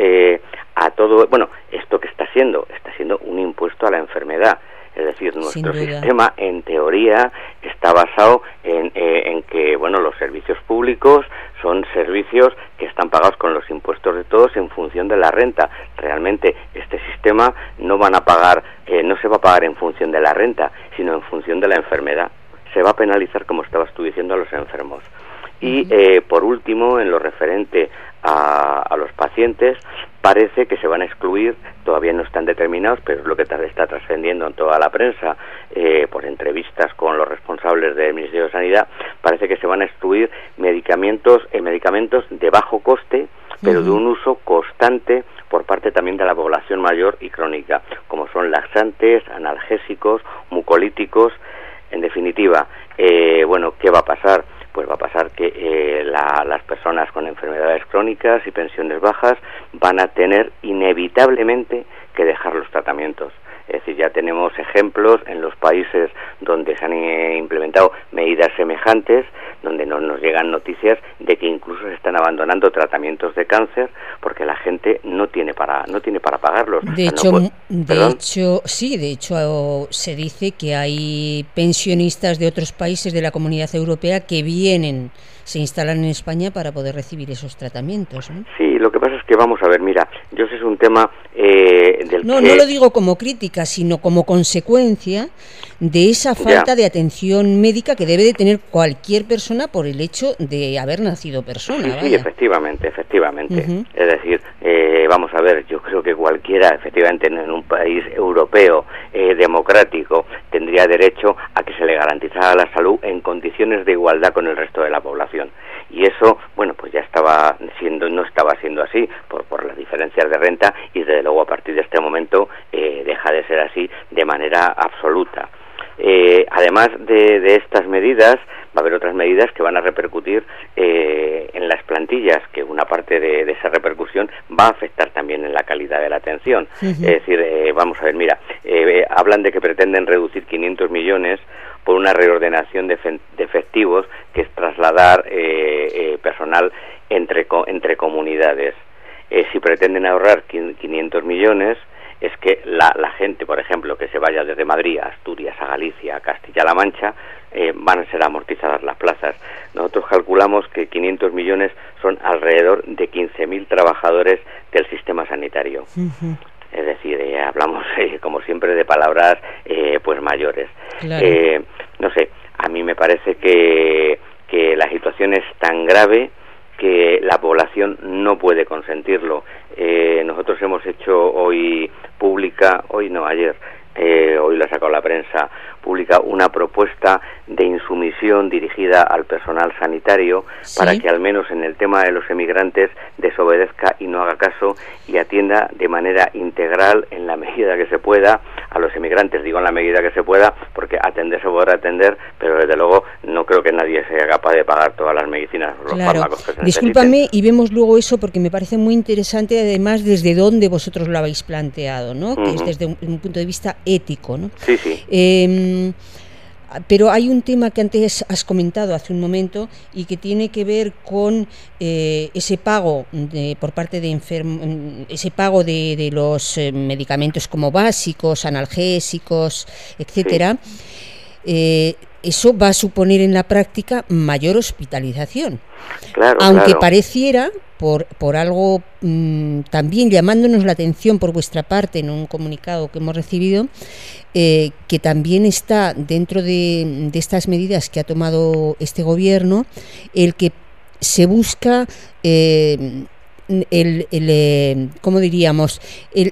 A todo, esto que está siendo un impuesto a la enfermedad. Es decir, nuestro sistema, en teoría, está basado en que, los servicios públicos son servicios que están pagados con los impuestos de todos en función de la renta. Realmente, este sistema no se va a pagar en función de la renta, sino en función de la enfermedad. Se va a penalizar, como estabas tú diciendo, a los enfermos. Y, por último, en lo referente a los pacientes, parece que se van a excluir, todavía no están determinados, pero es lo que está trascendiendo en toda la prensa, por entrevistas con los responsables del Ministerio de Sanidad, parece que se van a excluir medicamentos de bajo coste, pero de un uso constante por parte también de la población mayor y crónica, como son laxantes, analgésicos, mucolíticos. En definitiva, ¿qué va a pasar? Pues va a pasar que las personas con enfermedades crónicas y pensiones bajas van a tener inevitablemente que dejar los tratamientos. Es decir, ya tenemos ejemplos en los países donde se han implementado medidas semejantes, donde nos llegan noticias de que incluso se están abandonando tratamientos de cáncer porque la gente no tiene para pagarlos. De hecho, se dice que hay pensionistas de otros países de la Comunidad Europea que se instalan en España para poder recibir esos tratamientos, ¿no? Sí, lo que pasa es que vamos a ver, mira, yo sé es un tema no lo digo como crítica, sino como consecuencia de esa falta de atención médica que debe de tener cualquier persona por el hecho de haber nacido persona. Sí, efectivamente. Es decir, vamos a ver, yo creo que cualquiera, efectivamente, en un país europeo democrático tendría derecho a que se le garantizara la salud en condiciones de igualdad con el resto de la población. Y eso, bueno, pues ya no estaba siendo así por las diferencias de renta, y desde luego a partir de este momento deja de ser así de manera absoluta. Además de estas medidas, va a haber otras medidas que van a repercutir en las plantillas, que una parte de esa repercusión va a afectar también en la calidad de la atención. Es decir, vamos a ver, mira, hablan de que pretenden reducir 500 millones por una reordenación de efectivos, que es trasladar personal entre comunidades. Si pretenden ahorrar 500 millones, es que la gente, por ejemplo, que se vaya desde Madrid a Asturias, a Galicia, a Castilla-La Mancha, van a ser amortizadas las plazas. Nosotros calculamos que 500 millones son alrededor de 15.000 trabajadores del sistema sanitario. Es decir, hablamos, como siempre, de palabras pues mayores. Claro. No sé, a mí me parece que la situación es tan grave que la población no puede consentirlo. Nosotros hemos hecho ayer, hoy lo ha sacado la prensa pública, una propuesta de insumisión dirigida al personal sanitario, para que al menos en el tema de los emigrantes desobedezca y no haga caso y atienda de manera integral, en la medida que se pueda, a los emigrantes. Digo en la medida que se pueda, porque atender se podrá atender, pero desde luego no creo que nadie sea capaz de pagar todas las medicinas, los fármacos que se Discúlpame, y vemos luego eso, porque me parece muy interesante, además, desde dónde vosotros lo habéis planteado, ¿no? Que es desde un punto de vista ético, ¿no? Sí. Pero hay un tema que antes has comentado hace un momento, y que tiene que ver con ese pago por parte de ese pago de los medicamentos como básicos, analgésicos, etcétera. Eso va a suponer en la práctica mayor hospitalización. Aunque pareciera, por algo también llamándonos la atención por vuestra parte en un comunicado que hemos recibido, que también está dentro de estas medidas que ha tomado este gobierno, el que se busca ¿cómo diríamos?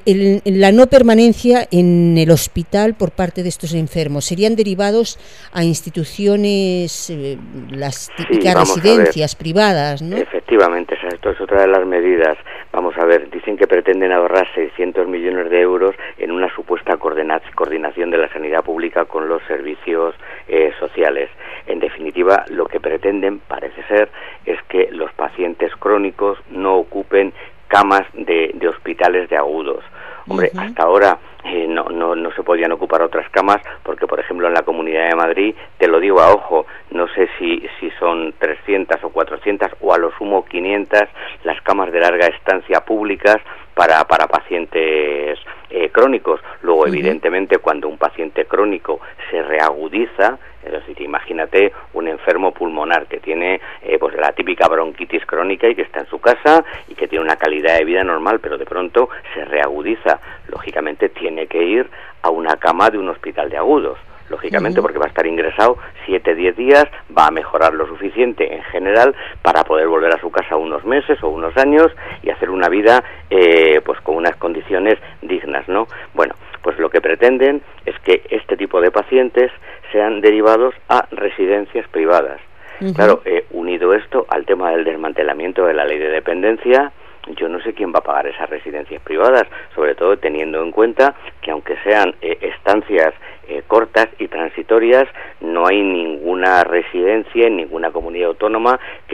La no permanencia en el hospital por parte de estos enfermos. Serían derivados a instituciones, las típicas residencias privadas, ¿no? Efectivamente, esto es otra de las medidas. Vamos a ver, dicen que pretenden ahorrar 600 millones de euros en una supuesta coordinación de la sanidad pública con los servicios sociales. En definitiva, lo que pretenden, parece ser, es que los pacientes crónicos no ocupen camas de hospitales de agudos. Hombre, hasta ahora no se podían ocupar otras camas, porque, por ejemplo, en la Comunidad de Madrid, te lo digo a ojo, no sé si son 300 o 400 o a lo sumo 500 las camas de larga estancia públicas para pacientes crónicos. Luego, evidentemente, cuando un paciente crónico se reagudiza, es decir, imagínate un enfermo pulmonar que tiene pues la típica bronquitis crónica y que está en su casa y que tiene una calidad de vida normal, pero de pronto se reagudiza. Lógicamente tiene que ir a una cama de un hospital de agudos. Lógicamente, porque va a estar ingresado 7-10 días, va a mejorar lo suficiente en general para poder volver a su casa unos meses o unos años y hacer una vida pues con unas condiciones dignas, ¿no? Bueno, pues lo que pretenden es que este tipo de pacientes sean derivados a residencias privadas. Claro, unido esto al tema del desmantelamiento de la ley de dependencia, yo no sé quién va a pagar esas residencias privadas, sobre todo teniendo en cuenta que, aunque sean estancias cortas y transitorias, no hay ninguna residencia en ninguna comunidad autónoma que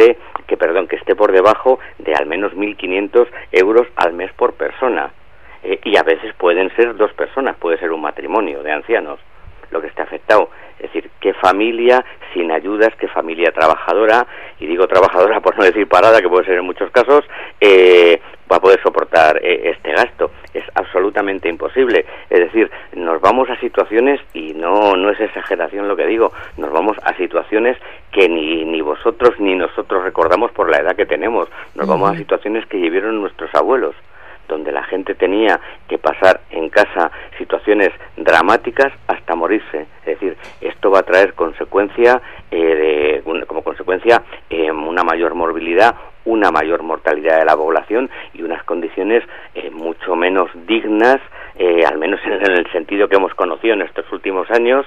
esté por debajo de al menos 1.500 euros al mes por persona. Y a veces pueden ser 2 personas, puede ser un matrimonio de ancianos lo que esté afectado. Es decir, qué familia sin ayudas, qué familia trabajadora, y digo trabajadora por no decir parada, que puede ser en muchos casos, va a poder soportar este gasto. Es absolutamente imposible. Es decir, nos vamos a situaciones, y no es exageración lo que digo, nos vamos a situaciones que ni vosotros ni nosotros recordamos por la edad que tenemos. Nos vamos a situaciones que vivieron nuestros abuelos, donde la gente tenía que pasar en casa situaciones dramáticas hasta morirse. Es decir, esto va a traer consecuencia, como consecuencia, una mayor morbilidad, una mayor mortalidad de la población y unas condiciones mucho menos dignas, al menos en el sentido que hemos conocido en estos últimos años,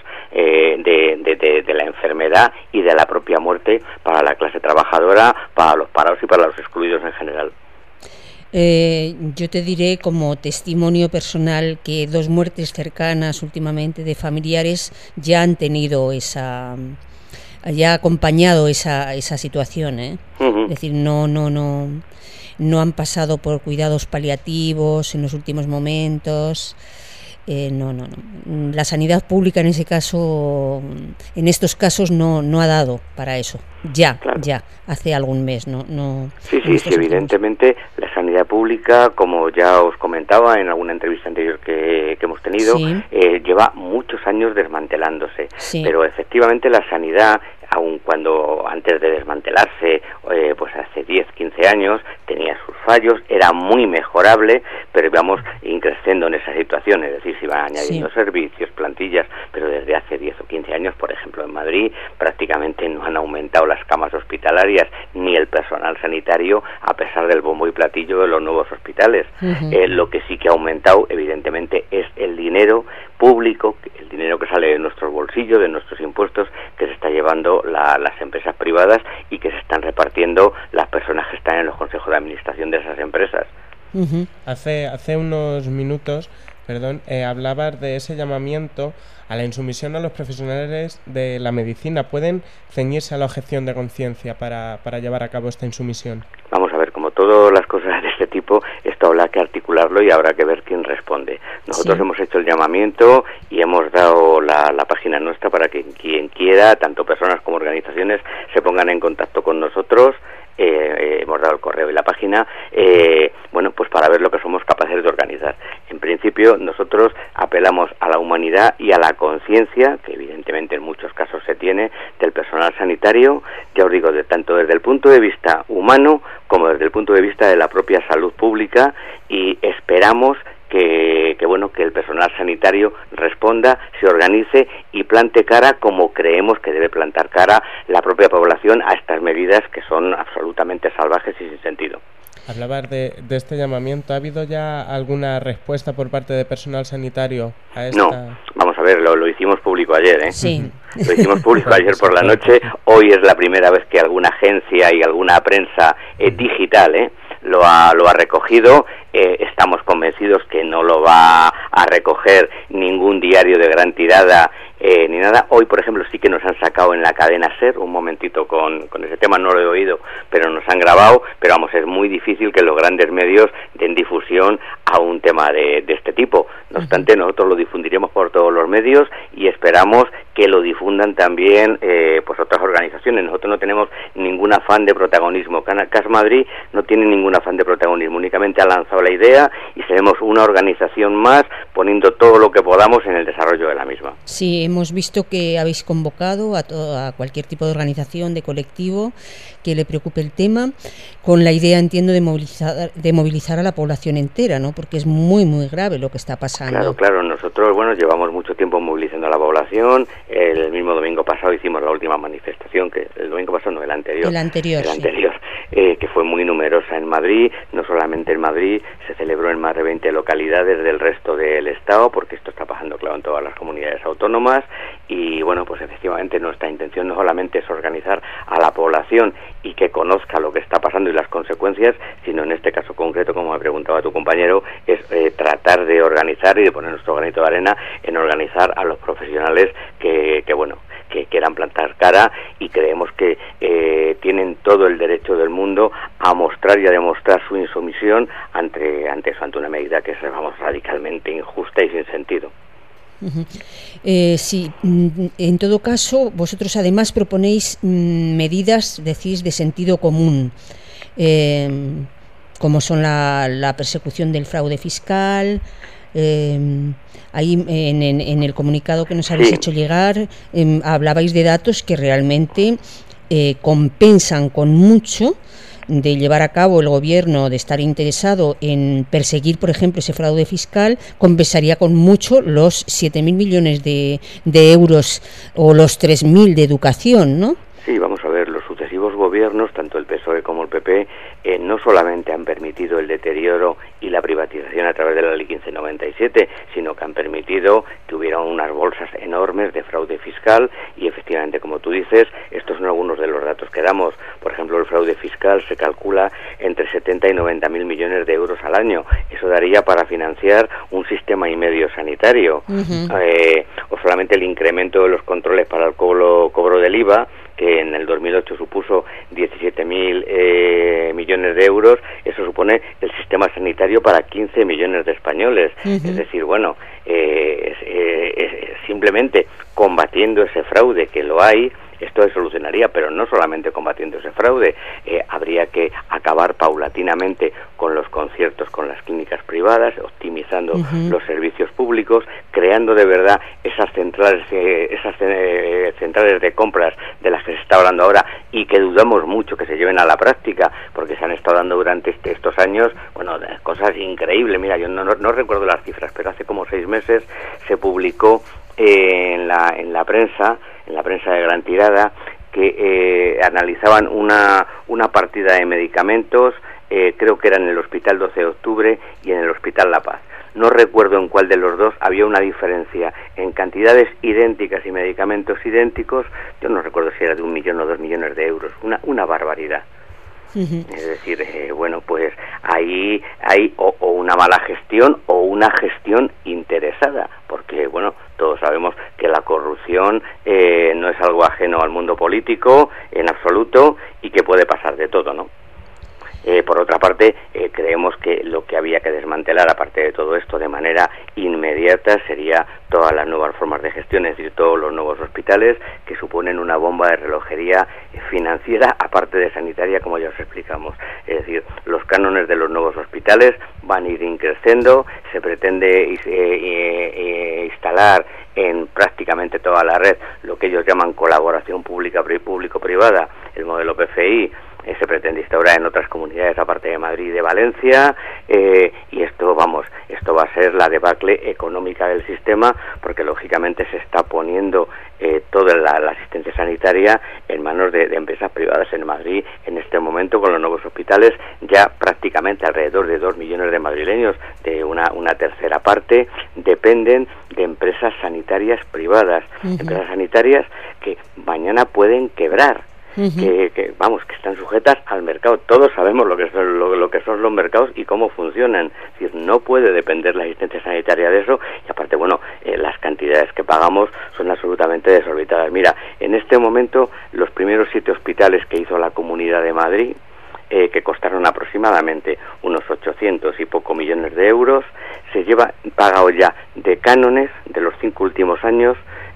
de la enfermedad y de la propia muerte para la clase trabajadora, para los parados y para los excluidos en general. Yo te diré como testimonio personal que 2 muertes cercanas últimamente de familiares ya han tenido ya ha acompañado esa situación, ¿eh? Es decir, no han pasado por cuidados paliativos en los últimos momentos. No. La sanidad pública en ese caso, en estos casos no ha dado para eso. Ya, hace algún mes, no. Sí, evidentemente la sanidad pública, como ya os comentaba en alguna entrevista anterior que hemos tenido, lleva muchos años desmantelándose, pero efectivamente la sanidad, aun cuando antes de desmantelarse, pues hace 10, 15 años, tenía sus fallos, era muy mejorable, pero íbamos increciendo en esa situación, es decir, se iban añadiendo servicios, plantillas, pero desde hace 10 o 15 años, por ejemplo, en Madrid, prácticamente no han aumentado las camas hospitalarias ni el personal sanitario, a pesar del bombo y platillo de los nuevos hospitales. Lo que sí que ha aumentado, evidentemente, es el dinero público, el dinero que sale de nuestros bolsillos, de nuestros impuestos, que se está llevando las empresas privadas y que se están repartiendo las personas que están en los consejos de administración de esas empresas. Hace unos minutos, hablabas de ese llamamiento a la insumisión a los profesionales de la medicina. ¿Pueden ceñirse a la objeción de conciencia para llevar a cabo esta insumisión? Vamos a ver, como todas las cosas de este tipo, esto habrá que articularlo y habrá que ver quién responde. Nosotros hemos hecho el llamamiento y hemos dado la página nuestra para que quien quiera, tanto personas como organizaciones, se pongan en contacto con nosotros. Hemos dado el correo y la página, pues para ver lo que somos capaces de organizar. En principio, nosotros apelamos a la humanidad y a la conciencia, que evidentemente en muchos casos se tiene, del personal sanitario, ya os digo, tanto desde el punto de vista humano como desde el punto de vista de la propia salud pública, y esperamos que el personal sanitario responda, se organice y plante cara, como creemos que debe plantar cara la propia población, a estas medidas que son absolutamente salvajes y sin sentido. Hablabas de este llamamiento. ¿Ha habido ya alguna respuesta por parte de personal sanitario a esta...? No, vamos a ver, lo hicimos público ayer, ¿eh? Sí. Lo hicimos público ayer por la noche. Hoy es la primera vez que alguna agencia y alguna prensa digital, lo ha recogido. Estamos convencidos que no lo va a recoger ningún diario de gran tirada ni nada. Hoy, por ejemplo, sí que nos han sacado en la cadena SER un momentito con ese tema, no lo he oído, pero nos han grabado. Pero vamos, es muy difícil que los grandes medios den difusión a un tema de este tipo. No obstante, nosotros lo difundiremos por todos los medios y esperamos que lo difundan también pues otras organizaciones. Nosotros no tenemos ningún afán de protagonismo. CAS Madrid no tiene ningún afán de protagonismo, únicamente ha lanzado la idea y seremos una organización más poniendo todo lo que podamos en el desarrollo de la misma. Sí, hemos visto que habéis convocado a cualquier tipo de organización, de colectivo que le preocupe el tema, con la idea, entiendo, de movilizar a la población entera, ¿no? Porque es muy, muy grave lo que está pasando. Claro, nosotros, llevamos mucho tiempo movilizando a la población. El mismo domingo pasado hicimos la última manifestación, que el domingo pasado no, el anterior, que fue muy numerosa en Madrid. No solamente en Madrid, se celebró en más de 20 localidades del resto del Estado, porque esto está pasando, claro, en todas las comunidades autónomas. Y pues efectivamente nuestra intención no solamente es organizar a la población y que conozca lo que está pasando y las consecuencias, sino en este caso concreto, como me preguntaba tu compañero, es tratar de organizar y de poner nuestro granito de arena en organizar a los profesionales que quieran plantar cara, y creemos que tienen todo el derecho del mundo a mostrar y a demostrar su insumisión ante una medida que es, radicalmente injusta y sin sentido. Sí, en todo caso, vosotros además proponéis medidas, decís, de sentido común, como son la persecución del fraude fiscal. Ahí en el comunicado que nos habéis hecho llegar, hablabais de datos que realmente compensan con mucho de llevar a cabo el gobierno, de estar interesado en perseguir, por ejemplo, ese fraude fiscal, compensaría con mucho los 7.000 millones de euros o los 3.000 de educación, ¿no? Sí, vamos a ver, los sucesivos gobiernos, tanto el PSOE como el PP, no solamente han permitido el deterioro y la privatización a través de la Ley 1597, sino que han permitido que hubiera unas bolsas enormes de fraude fiscal y efectivamente, como tú dices, estos son algunos de los datos que damos. Por ejemplo, el fraude fiscal se calcula entre 70 y 90.000 millones de euros al año. Eso daría para financiar un sistema y medio sanitario. O solamente el incremento de los controles para el cobro del IVA, que en el 2008 supuso 17.000 millones de euros, eso supone el sistema sanitario para 15 millones de españoles. Es decir, bueno, simplemente combatiendo ese fraude, que lo hay, esto se solucionaría, pero no solamente combatiendo ese fraude, habría que acabar paulatinamente con los conciertos con las clínicas privadas, optimizando los servicios públicos, creando de verdad esas centrales de compras de las que se está hablando ahora y que dudamos mucho que se lleven a la práctica, porque se han estado dando durante estos años, bueno, cosas increíbles. Mira, yo no recuerdo las cifras, pero hace como 6 meses se publicó en la prensa de gran tirada, que analizaban una partida de medicamentos, creo que era en el Hospital 12 de Octubre y en el Hospital La Paz. No recuerdo en cuál de los dos había una diferencia en cantidades idénticas y medicamentos idénticos. Yo no recuerdo si era de 1 millón o 2 millones de euros, una barbaridad. Es decir, bueno, pues ahí hay o una mala gestión o una gestión interesada, porque, bueno, todos sabemos que la corrupción no es algo ajeno al mundo político en absoluto y que puede pasar de todo, ¿no? Por otra parte, creemos que lo que había que desmantelar, aparte de todo esto, de manera inmediata, sería todas las nuevas formas de gestión, es decir, todos los nuevos hospitales que suponen una bomba de relojería financiera, aparte de sanitaria, como ya os explicamos. Es decir, los cánones de los nuevos hospitales van a ir increciendo, se pretende instalar en prácticamente toda la red lo que ellos llaman colaboración público-privada, el modelo PFI. Se pretende instaurar en otras comunidades aparte de Madrid y de Valencia, y esto va a ser la debacle económica del sistema, porque lógicamente se está poniendo toda la asistencia sanitaria en manos de empresas privadas en Madrid en este momento. Con los nuevos hospitales ya prácticamente alrededor de 2 millones de madrileños, de una tercera parte, dependen de empresas sanitarias privadas, empresas sanitarias que mañana pueden quebrar. Que están sujetas al mercado. Todos sabemos lo que son los mercados y cómo funcionan. Es decir, no puede depender la asistencia sanitaria de eso, y aparte, bueno, las cantidades que pagamos son absolutamente desorbitadas. Mira, en este momento los primeros 7 hospitales que hizo la Comunidad de Madrid, que costaron aproximadamente unos 800 y poco millones de euros, se lleva pagado ya de cánones de los 5 últimos años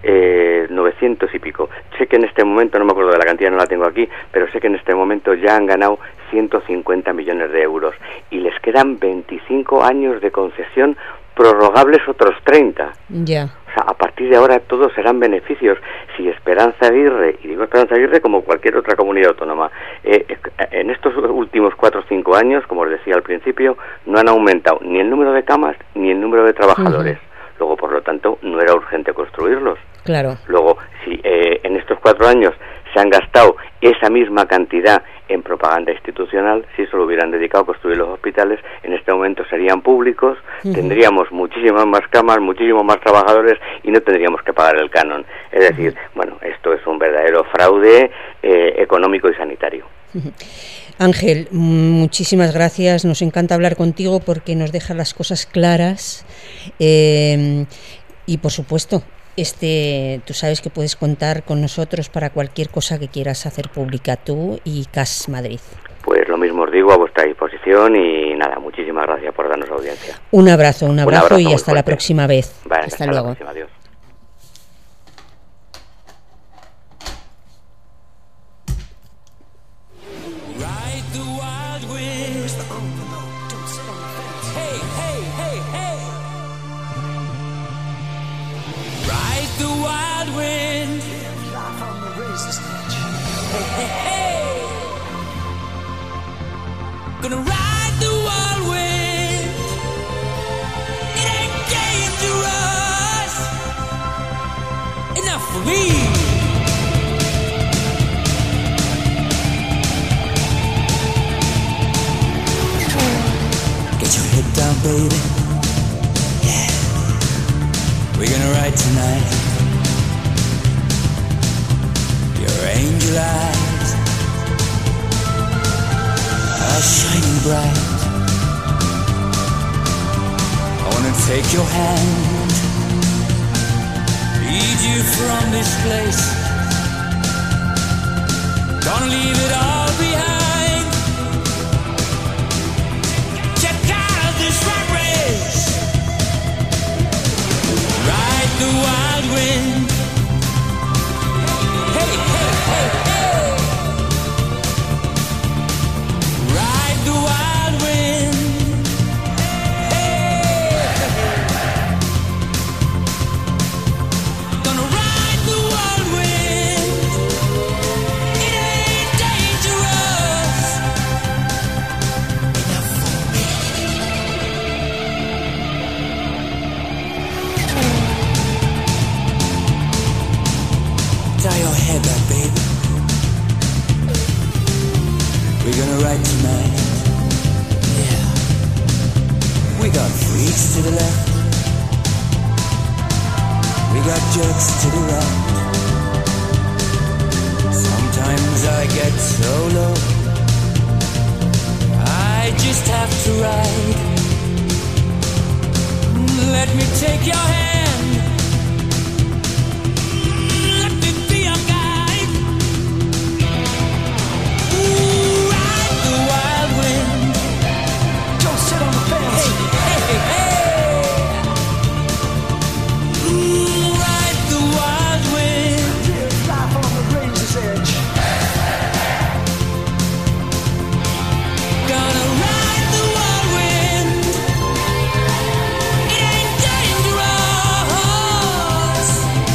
900 y pico. Sé que en este momento, no me acuerdo de la cantidad, no la tengo aquí, pero sé que en este momento ya han ganado 150 millones de euros y les quedan 25 años de concesión, prorrogables otros 30. Ya. O sea, a partir de ahora todos serán beneficios. Si Esperanza Aguirre, y digo Esperanza Aguirre como cualquier otra comunidad autónoma, en estos últimos 4 o 5 años, como os decía al principio, no han aumentado ni el número de camas ni el número de trabajadores. Luego, por lo tanto, no era urgente construirlos. Claro. Luego, si en estos 4 años se han gastado esa misma cantidad en propaganda institucional, si se lo hubieran dedicado a construir los hospitales, en este momento serían públicos, tendríamos muchísimas más camas, muchísimos más trabajadores y no tendríamos que pagar el canon. Es decir, bueno, esto es un verdadero fraude económico y sanitario. Ángel, muchísimas gracias, nos encanta hablar contigo porque nos deja las cosas claras y por supuesto, tú sabes que puedes contar con nosotros para cualquier cosa que quieras hacer pública, tú y CAS Madrid. Pues lo mismo os digo, a vuestra disposición y nada, muchísimas gracias por darnos audiencia. Un abrazo y hasta la próxima vez. Vale, hasta luego. La próxima, adiós. Gonna ride the wild wind. It ain't dangerous enough for me. Get your head down, baby. Yeah. We're gonna ride tonight. Your angel eyes are shining bright. I wanna take your hand, lead you from this place. Gonna leave it all behind. Check out this rat race. Ride the wild wind. Hey, hey, hey, hey. Ride the wild wind. Hey, gonna ride the wild wind. It ain't dangerous enough for me. Tie your head up, baby. We're gonna ride tonight. Yeah. We got freaks to the left. We got jerks to the right. Sometimes I get so low, I just have to ride. Let me take your hand. Let me be your guide. Ooh, ride the wild wind. Don't sit on the fence. Hey, hey, hey. Ooh, ride the wild wind. Live life on the razor's edge. Gonna ride the wild wind. It ain't dangerous.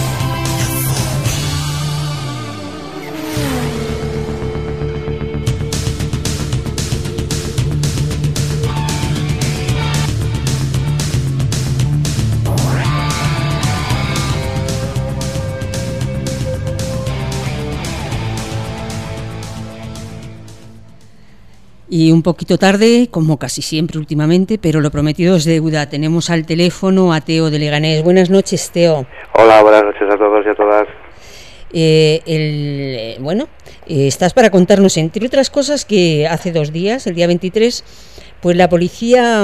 Y un poquito tarde, como casi siempre últimamente, pero lo prometido es deuda. Tenemos al teléfono a Teo de Leganés. Buenas noches, Teo. Hola, buenas noches a todos y a todas. Estás para contarnos, entre otras cosas, que hace 2 días, el día 23, pues la policía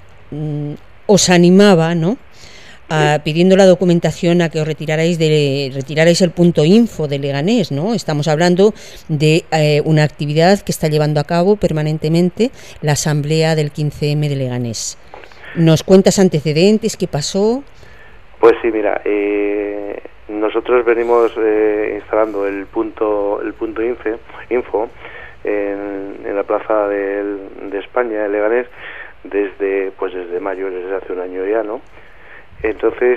os animaba, ¿no?, pidiendo la documentación a que os retirarais el punto info de Leganés, ¿no? Estamos hablando de una actividad que está llevando a cabo permanentemente la asamblea del 15M de Leganés. ¿Nos cuentas antecedentes? ¿Qué pasó? Pues sí, mira, nosotros venimos instalando el punto info en la plaza de España, de Leganés, desde mayo, desde hace un año ya, ¿no? Entonces,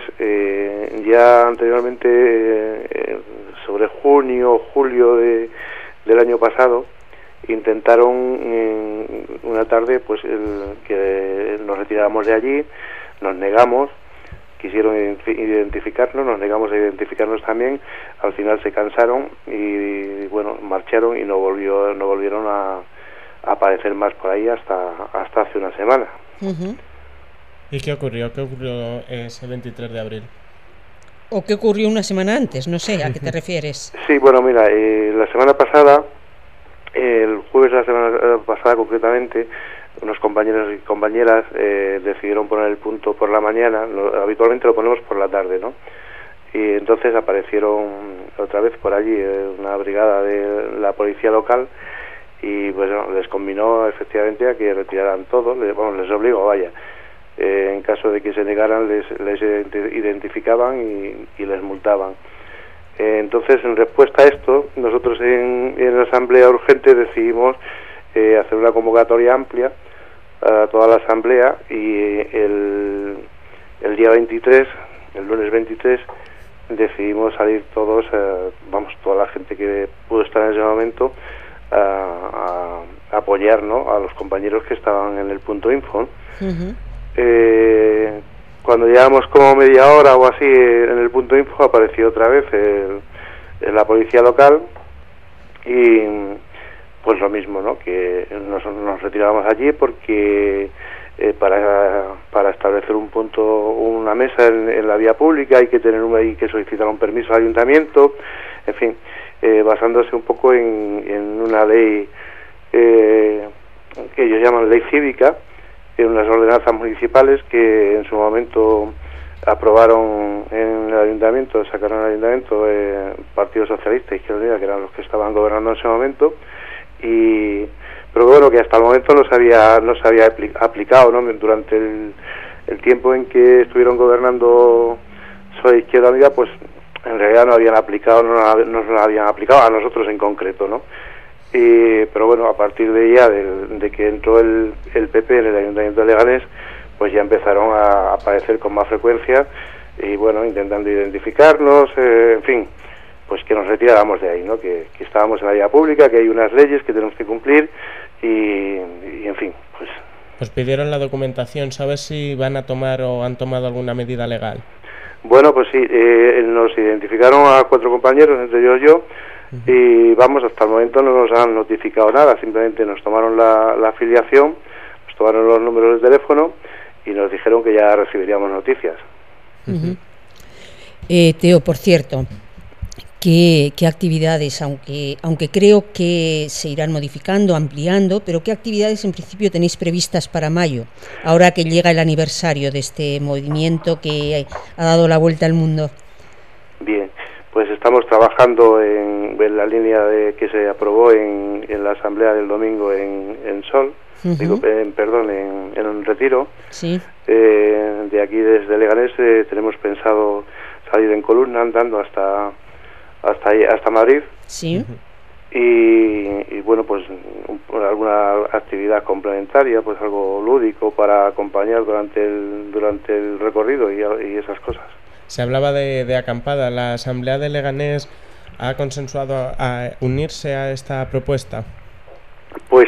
ya anteriormente, sobre junio o julio del año pasado, intentaron una tarde que nos retiráramos de allí, nos negamos, quisieron identificarnos, nos negamos a identificarnos también, al final se cansaron y bueno, marcharon y no volvieron a aparecer más por ahí hasta hace una semana. Uh-huh. ¿Y qué ocurrió? ¿Qué ocurrió ese 23 de abril? ¿O qué ocurrió una semana antes? No sé, ¿a qué te refieres? Sí, bueno, mira, la semana pasada, el jueves de la semana pasada concretamente, unos compañeros y compañeras decidieron poner el punto por la mañana. Habitualmente lo ponemos por la tarde, ¿no? Y entonces aparecieron otra vez por allí una brigada de la policía local y pues les combinó efectivamente a que retiraran todo, les obligó, vaya. En caso de que se negaran les identificaban y les multaban. Entonces, en respuesta a esto, nosotros en la asamblea urgente decidimos hacer una convocatoria amplia a toda la asamblea y el día 23, el lunes 23, decidimos salir todos, toda la gente que pudo estar en ese momento, apoyar, ¿no?, a los compañeros que estaban en el punto info. Cuando llevamos como media hora o así en el punto info, apareció otra vez la policía local y pues lo mismo, ¿no?, que nos retirábamos allí porque para establecer un punto, una mesa en la vía pública hay que solicitar un permiso al ayuntamiento, en fin, basándose un poco en una ley que ellos llaman ley cívica, en unas ordenanzas municipales que en su momento aprobaron en el ayuntamiento, sacaron al ayuntamiento Partido Socialista y Izquierda Unida, que eran los que estaban gobernando en ese momento, pero bueno, que hasta el momento no se había aplicado, ¿no? Durante el tiempo en que estuvieron gobernando PSOE Izquierda Unida, pues en realidad no nos lo habían aplicado a nosotros en concreto, ¿no? Pero bueno, a partir de ya de que entró el PP en el Ayuntamiento de Leganés, pues ya empezaron a aparecer con más frecuencia y bueno, intentando identificarnos, en fin, pues que nos retiráramos de ahí, ¿no? Que estábamos en la vía pública, que hay unas leyes que tenemos que cumplir y en fin, pues... Os pidieron la documentación, ¿sabes si van a tomar o han tomado alguna medida legal? Bueno, pues sí, nos identificaron a 4 compañeros, entre ellos yo, y vamos, hasta el momento no nos han notificado nada, simplemente nos tomaron la afiliación, nos tomaron los números de teléfono y nos dijeron que ya recibiríamos noticias. Teo, por cierto, ¿qué actividades, aunque creo que se irán modificando, ampliando, pero qué actividades en principio tenéis previstas para mayo, ahora que llega el aniversario de este movimiento que ha dado la vuelta al mundo? Bien, pues estamos trabajando en la línea que se aprobó en la asamblea del domingo en Sol, en un Retiro. Sí. De aquí desde Leganés tenemos pensado salir en columna andando hasta Madrid. Sí. Y bueno, pues alguna actividad complementaria, pues algo lúdico para acompañar durante el recorrido y esas cosas. Se hablaba de acampada. ¿La Asamblea de Leganés ha consensuado a unirse a esta propuesta? Pues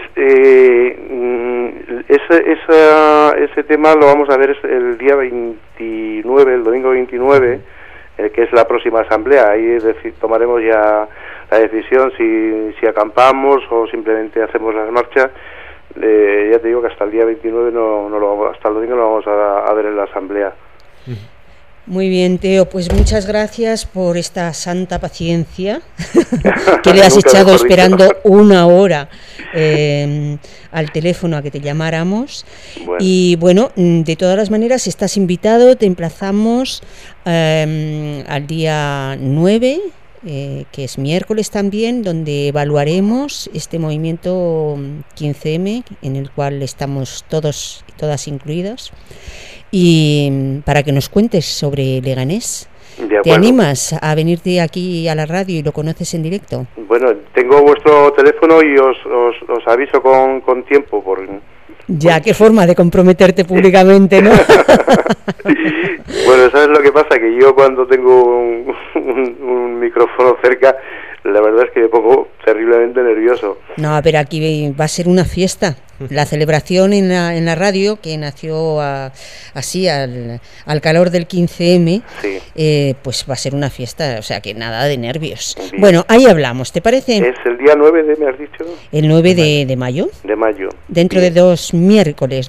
ese tema lo vamos a ver el día 29, el domingo 29, que es la próxima asamblea. Ahí tomaremos ya la decisión si acampamos o simplemente hacemos las marchas. Ya te digo que hasta el día 29 hasta el domingo no lo vamos a ver en la asamblea. Muy bien, Teo, pues muchas gracias por esta santa paciencia que le has echado esperando una hora al teléfono a que te llamáramos. Bueno. Y bueno, de todas las maneras estás invitado, te emplazamos al día 9, que es miércoles también, donde evaluaremos este movimiento 15M, en el cual estamos todos y todas incluidos. Y para que nos cuentes sobre Leganés. ¿Te animas a venirte aquí a la radio y lo conoces en directo? Bueno, tengo vuestro teléfono y os aviso con tiempo. Ya, qué forma de comprometerte públicamente, ¿no? Bueno, ¿sabes lo que pasa? Que yo cuando tengo un micrófono cerca, la verdad es que me pongo terriblemente nervioso. No, pero aquí va a ser una fiesta. La celebración en la radio, que nació así al calor del 15M, sí. Pues va a ser una fiesta, o sea que nada de nervios. Bien. Bueno, ahí hablamos, ¿te parece? ¿Es el día 9 me has dicho? El 9 de mayo. De mayo. Dentro de dos miércoles.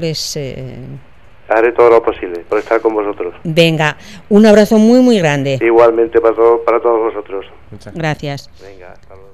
Haré todo lo posible por estar con vosotros. Venga, un abrazo muy, muy grande. Igualmente para todos vosotros. Gracias. Venga, hasta luego.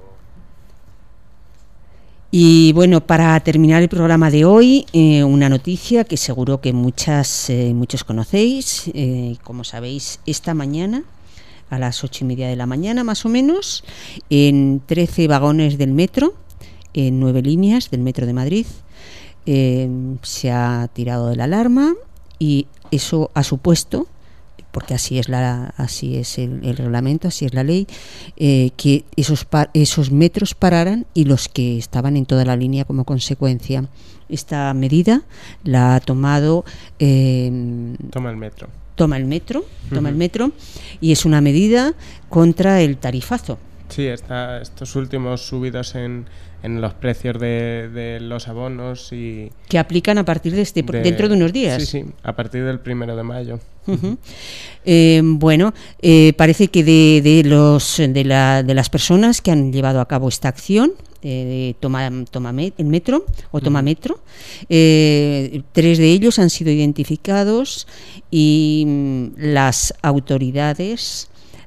Y bueno, para terminar el programa de hoy, una noticia que seguro que muchos conocéis. Como sabéis, esta mañana, a las 8:30 de la mañana más o menos, en 13 vagones del metro, en 9 líneas del metro de Madrid, se ha tirado de la alarma y eso ha supuesto, porque así es el reglamento, así es la ley, que esos metros pararan y los que estaban en toda la línea como consecuencia. Esta medida la ha tomado Toma el metro. Toma el metro y es una medida contra el tarifazo, Sí, estos últimos subidos en los precios de los abonos y... Que aplican a partir dentro de unos días. Sí, a partir del 1 de mayo. Uh-huh. Bueno, parece que de las personas que han llevado a cabo esta acción, Toma Metro, 3 de ellos han sido identificados y las autoridades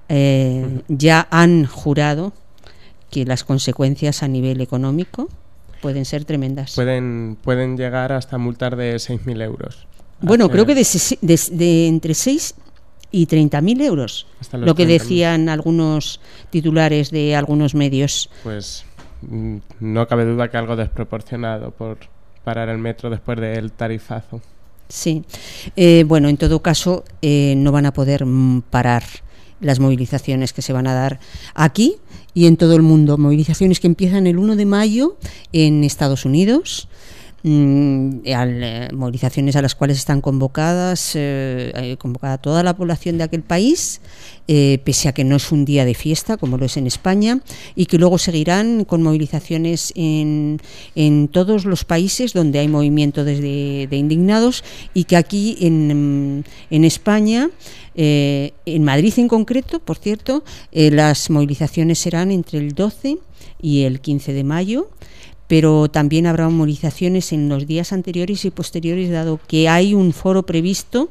ya han jurado que las consecuencias a nivel económico pueden ser tremendas. Pueden llegar hasta multar de 6.000 euros. Bueno, creo que de entre 6 y 30.000 euros, lo que decían algunos titulares de algunos medios. Pues no cabe duda que algo desproporcionado por parar el metro después del tarifazo. Sí, bueno, en todo caso no van a poder parar las movilizaciones que se van a dar aquí y en todo el mundo. Movilizaciones que empiezan el 1 de mayo en Estados Unidos, movilizaciones a las cuales están convocada toda la población de aquel país, pese a que no es un día de fiesta como lo es en España, y que luego seguirán con movilizaciones en todos los países donde hay movimiento de indignados, y que aquí en España, en Madrid en concreto, por cierto, las movilizaciones serán entre el 12 y el 15 de mayo, pero también habrá movilizaciones en los días anteriores y posteriores, dado que hay un foro previsto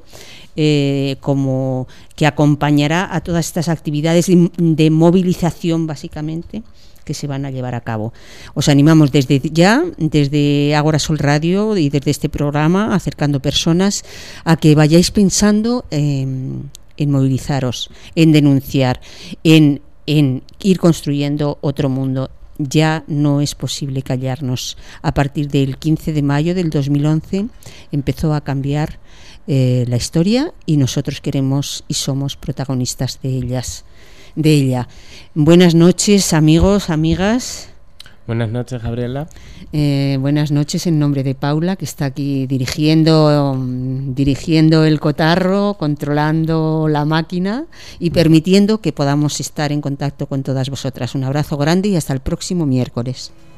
como que acompañará a todas estas actividades de movilización, básicamente, que se van a llevar a cabo. Os animamos desde Ágora Sol Radio y desde este programa, Acercando Personas, a que vayáis pensando en movilizaros, en denunciar, en ir construyendo otro mundo. Ya no es posible callarnos. A partir del 15 de mayo del 2011 empezó a cambiar la historia, y nosotros queremos y somos protagonistas de ella. Buenas noches, amigos, amigas. Buenas noches, Gabriela. Buenas noches en nombre de Paula, que está aquí dirigiendo el cotarro, controlando la máquina y permitiendo que podamos estar en contacto con todas vosotras. Un abrazo grande y hasta el próximo miércoles.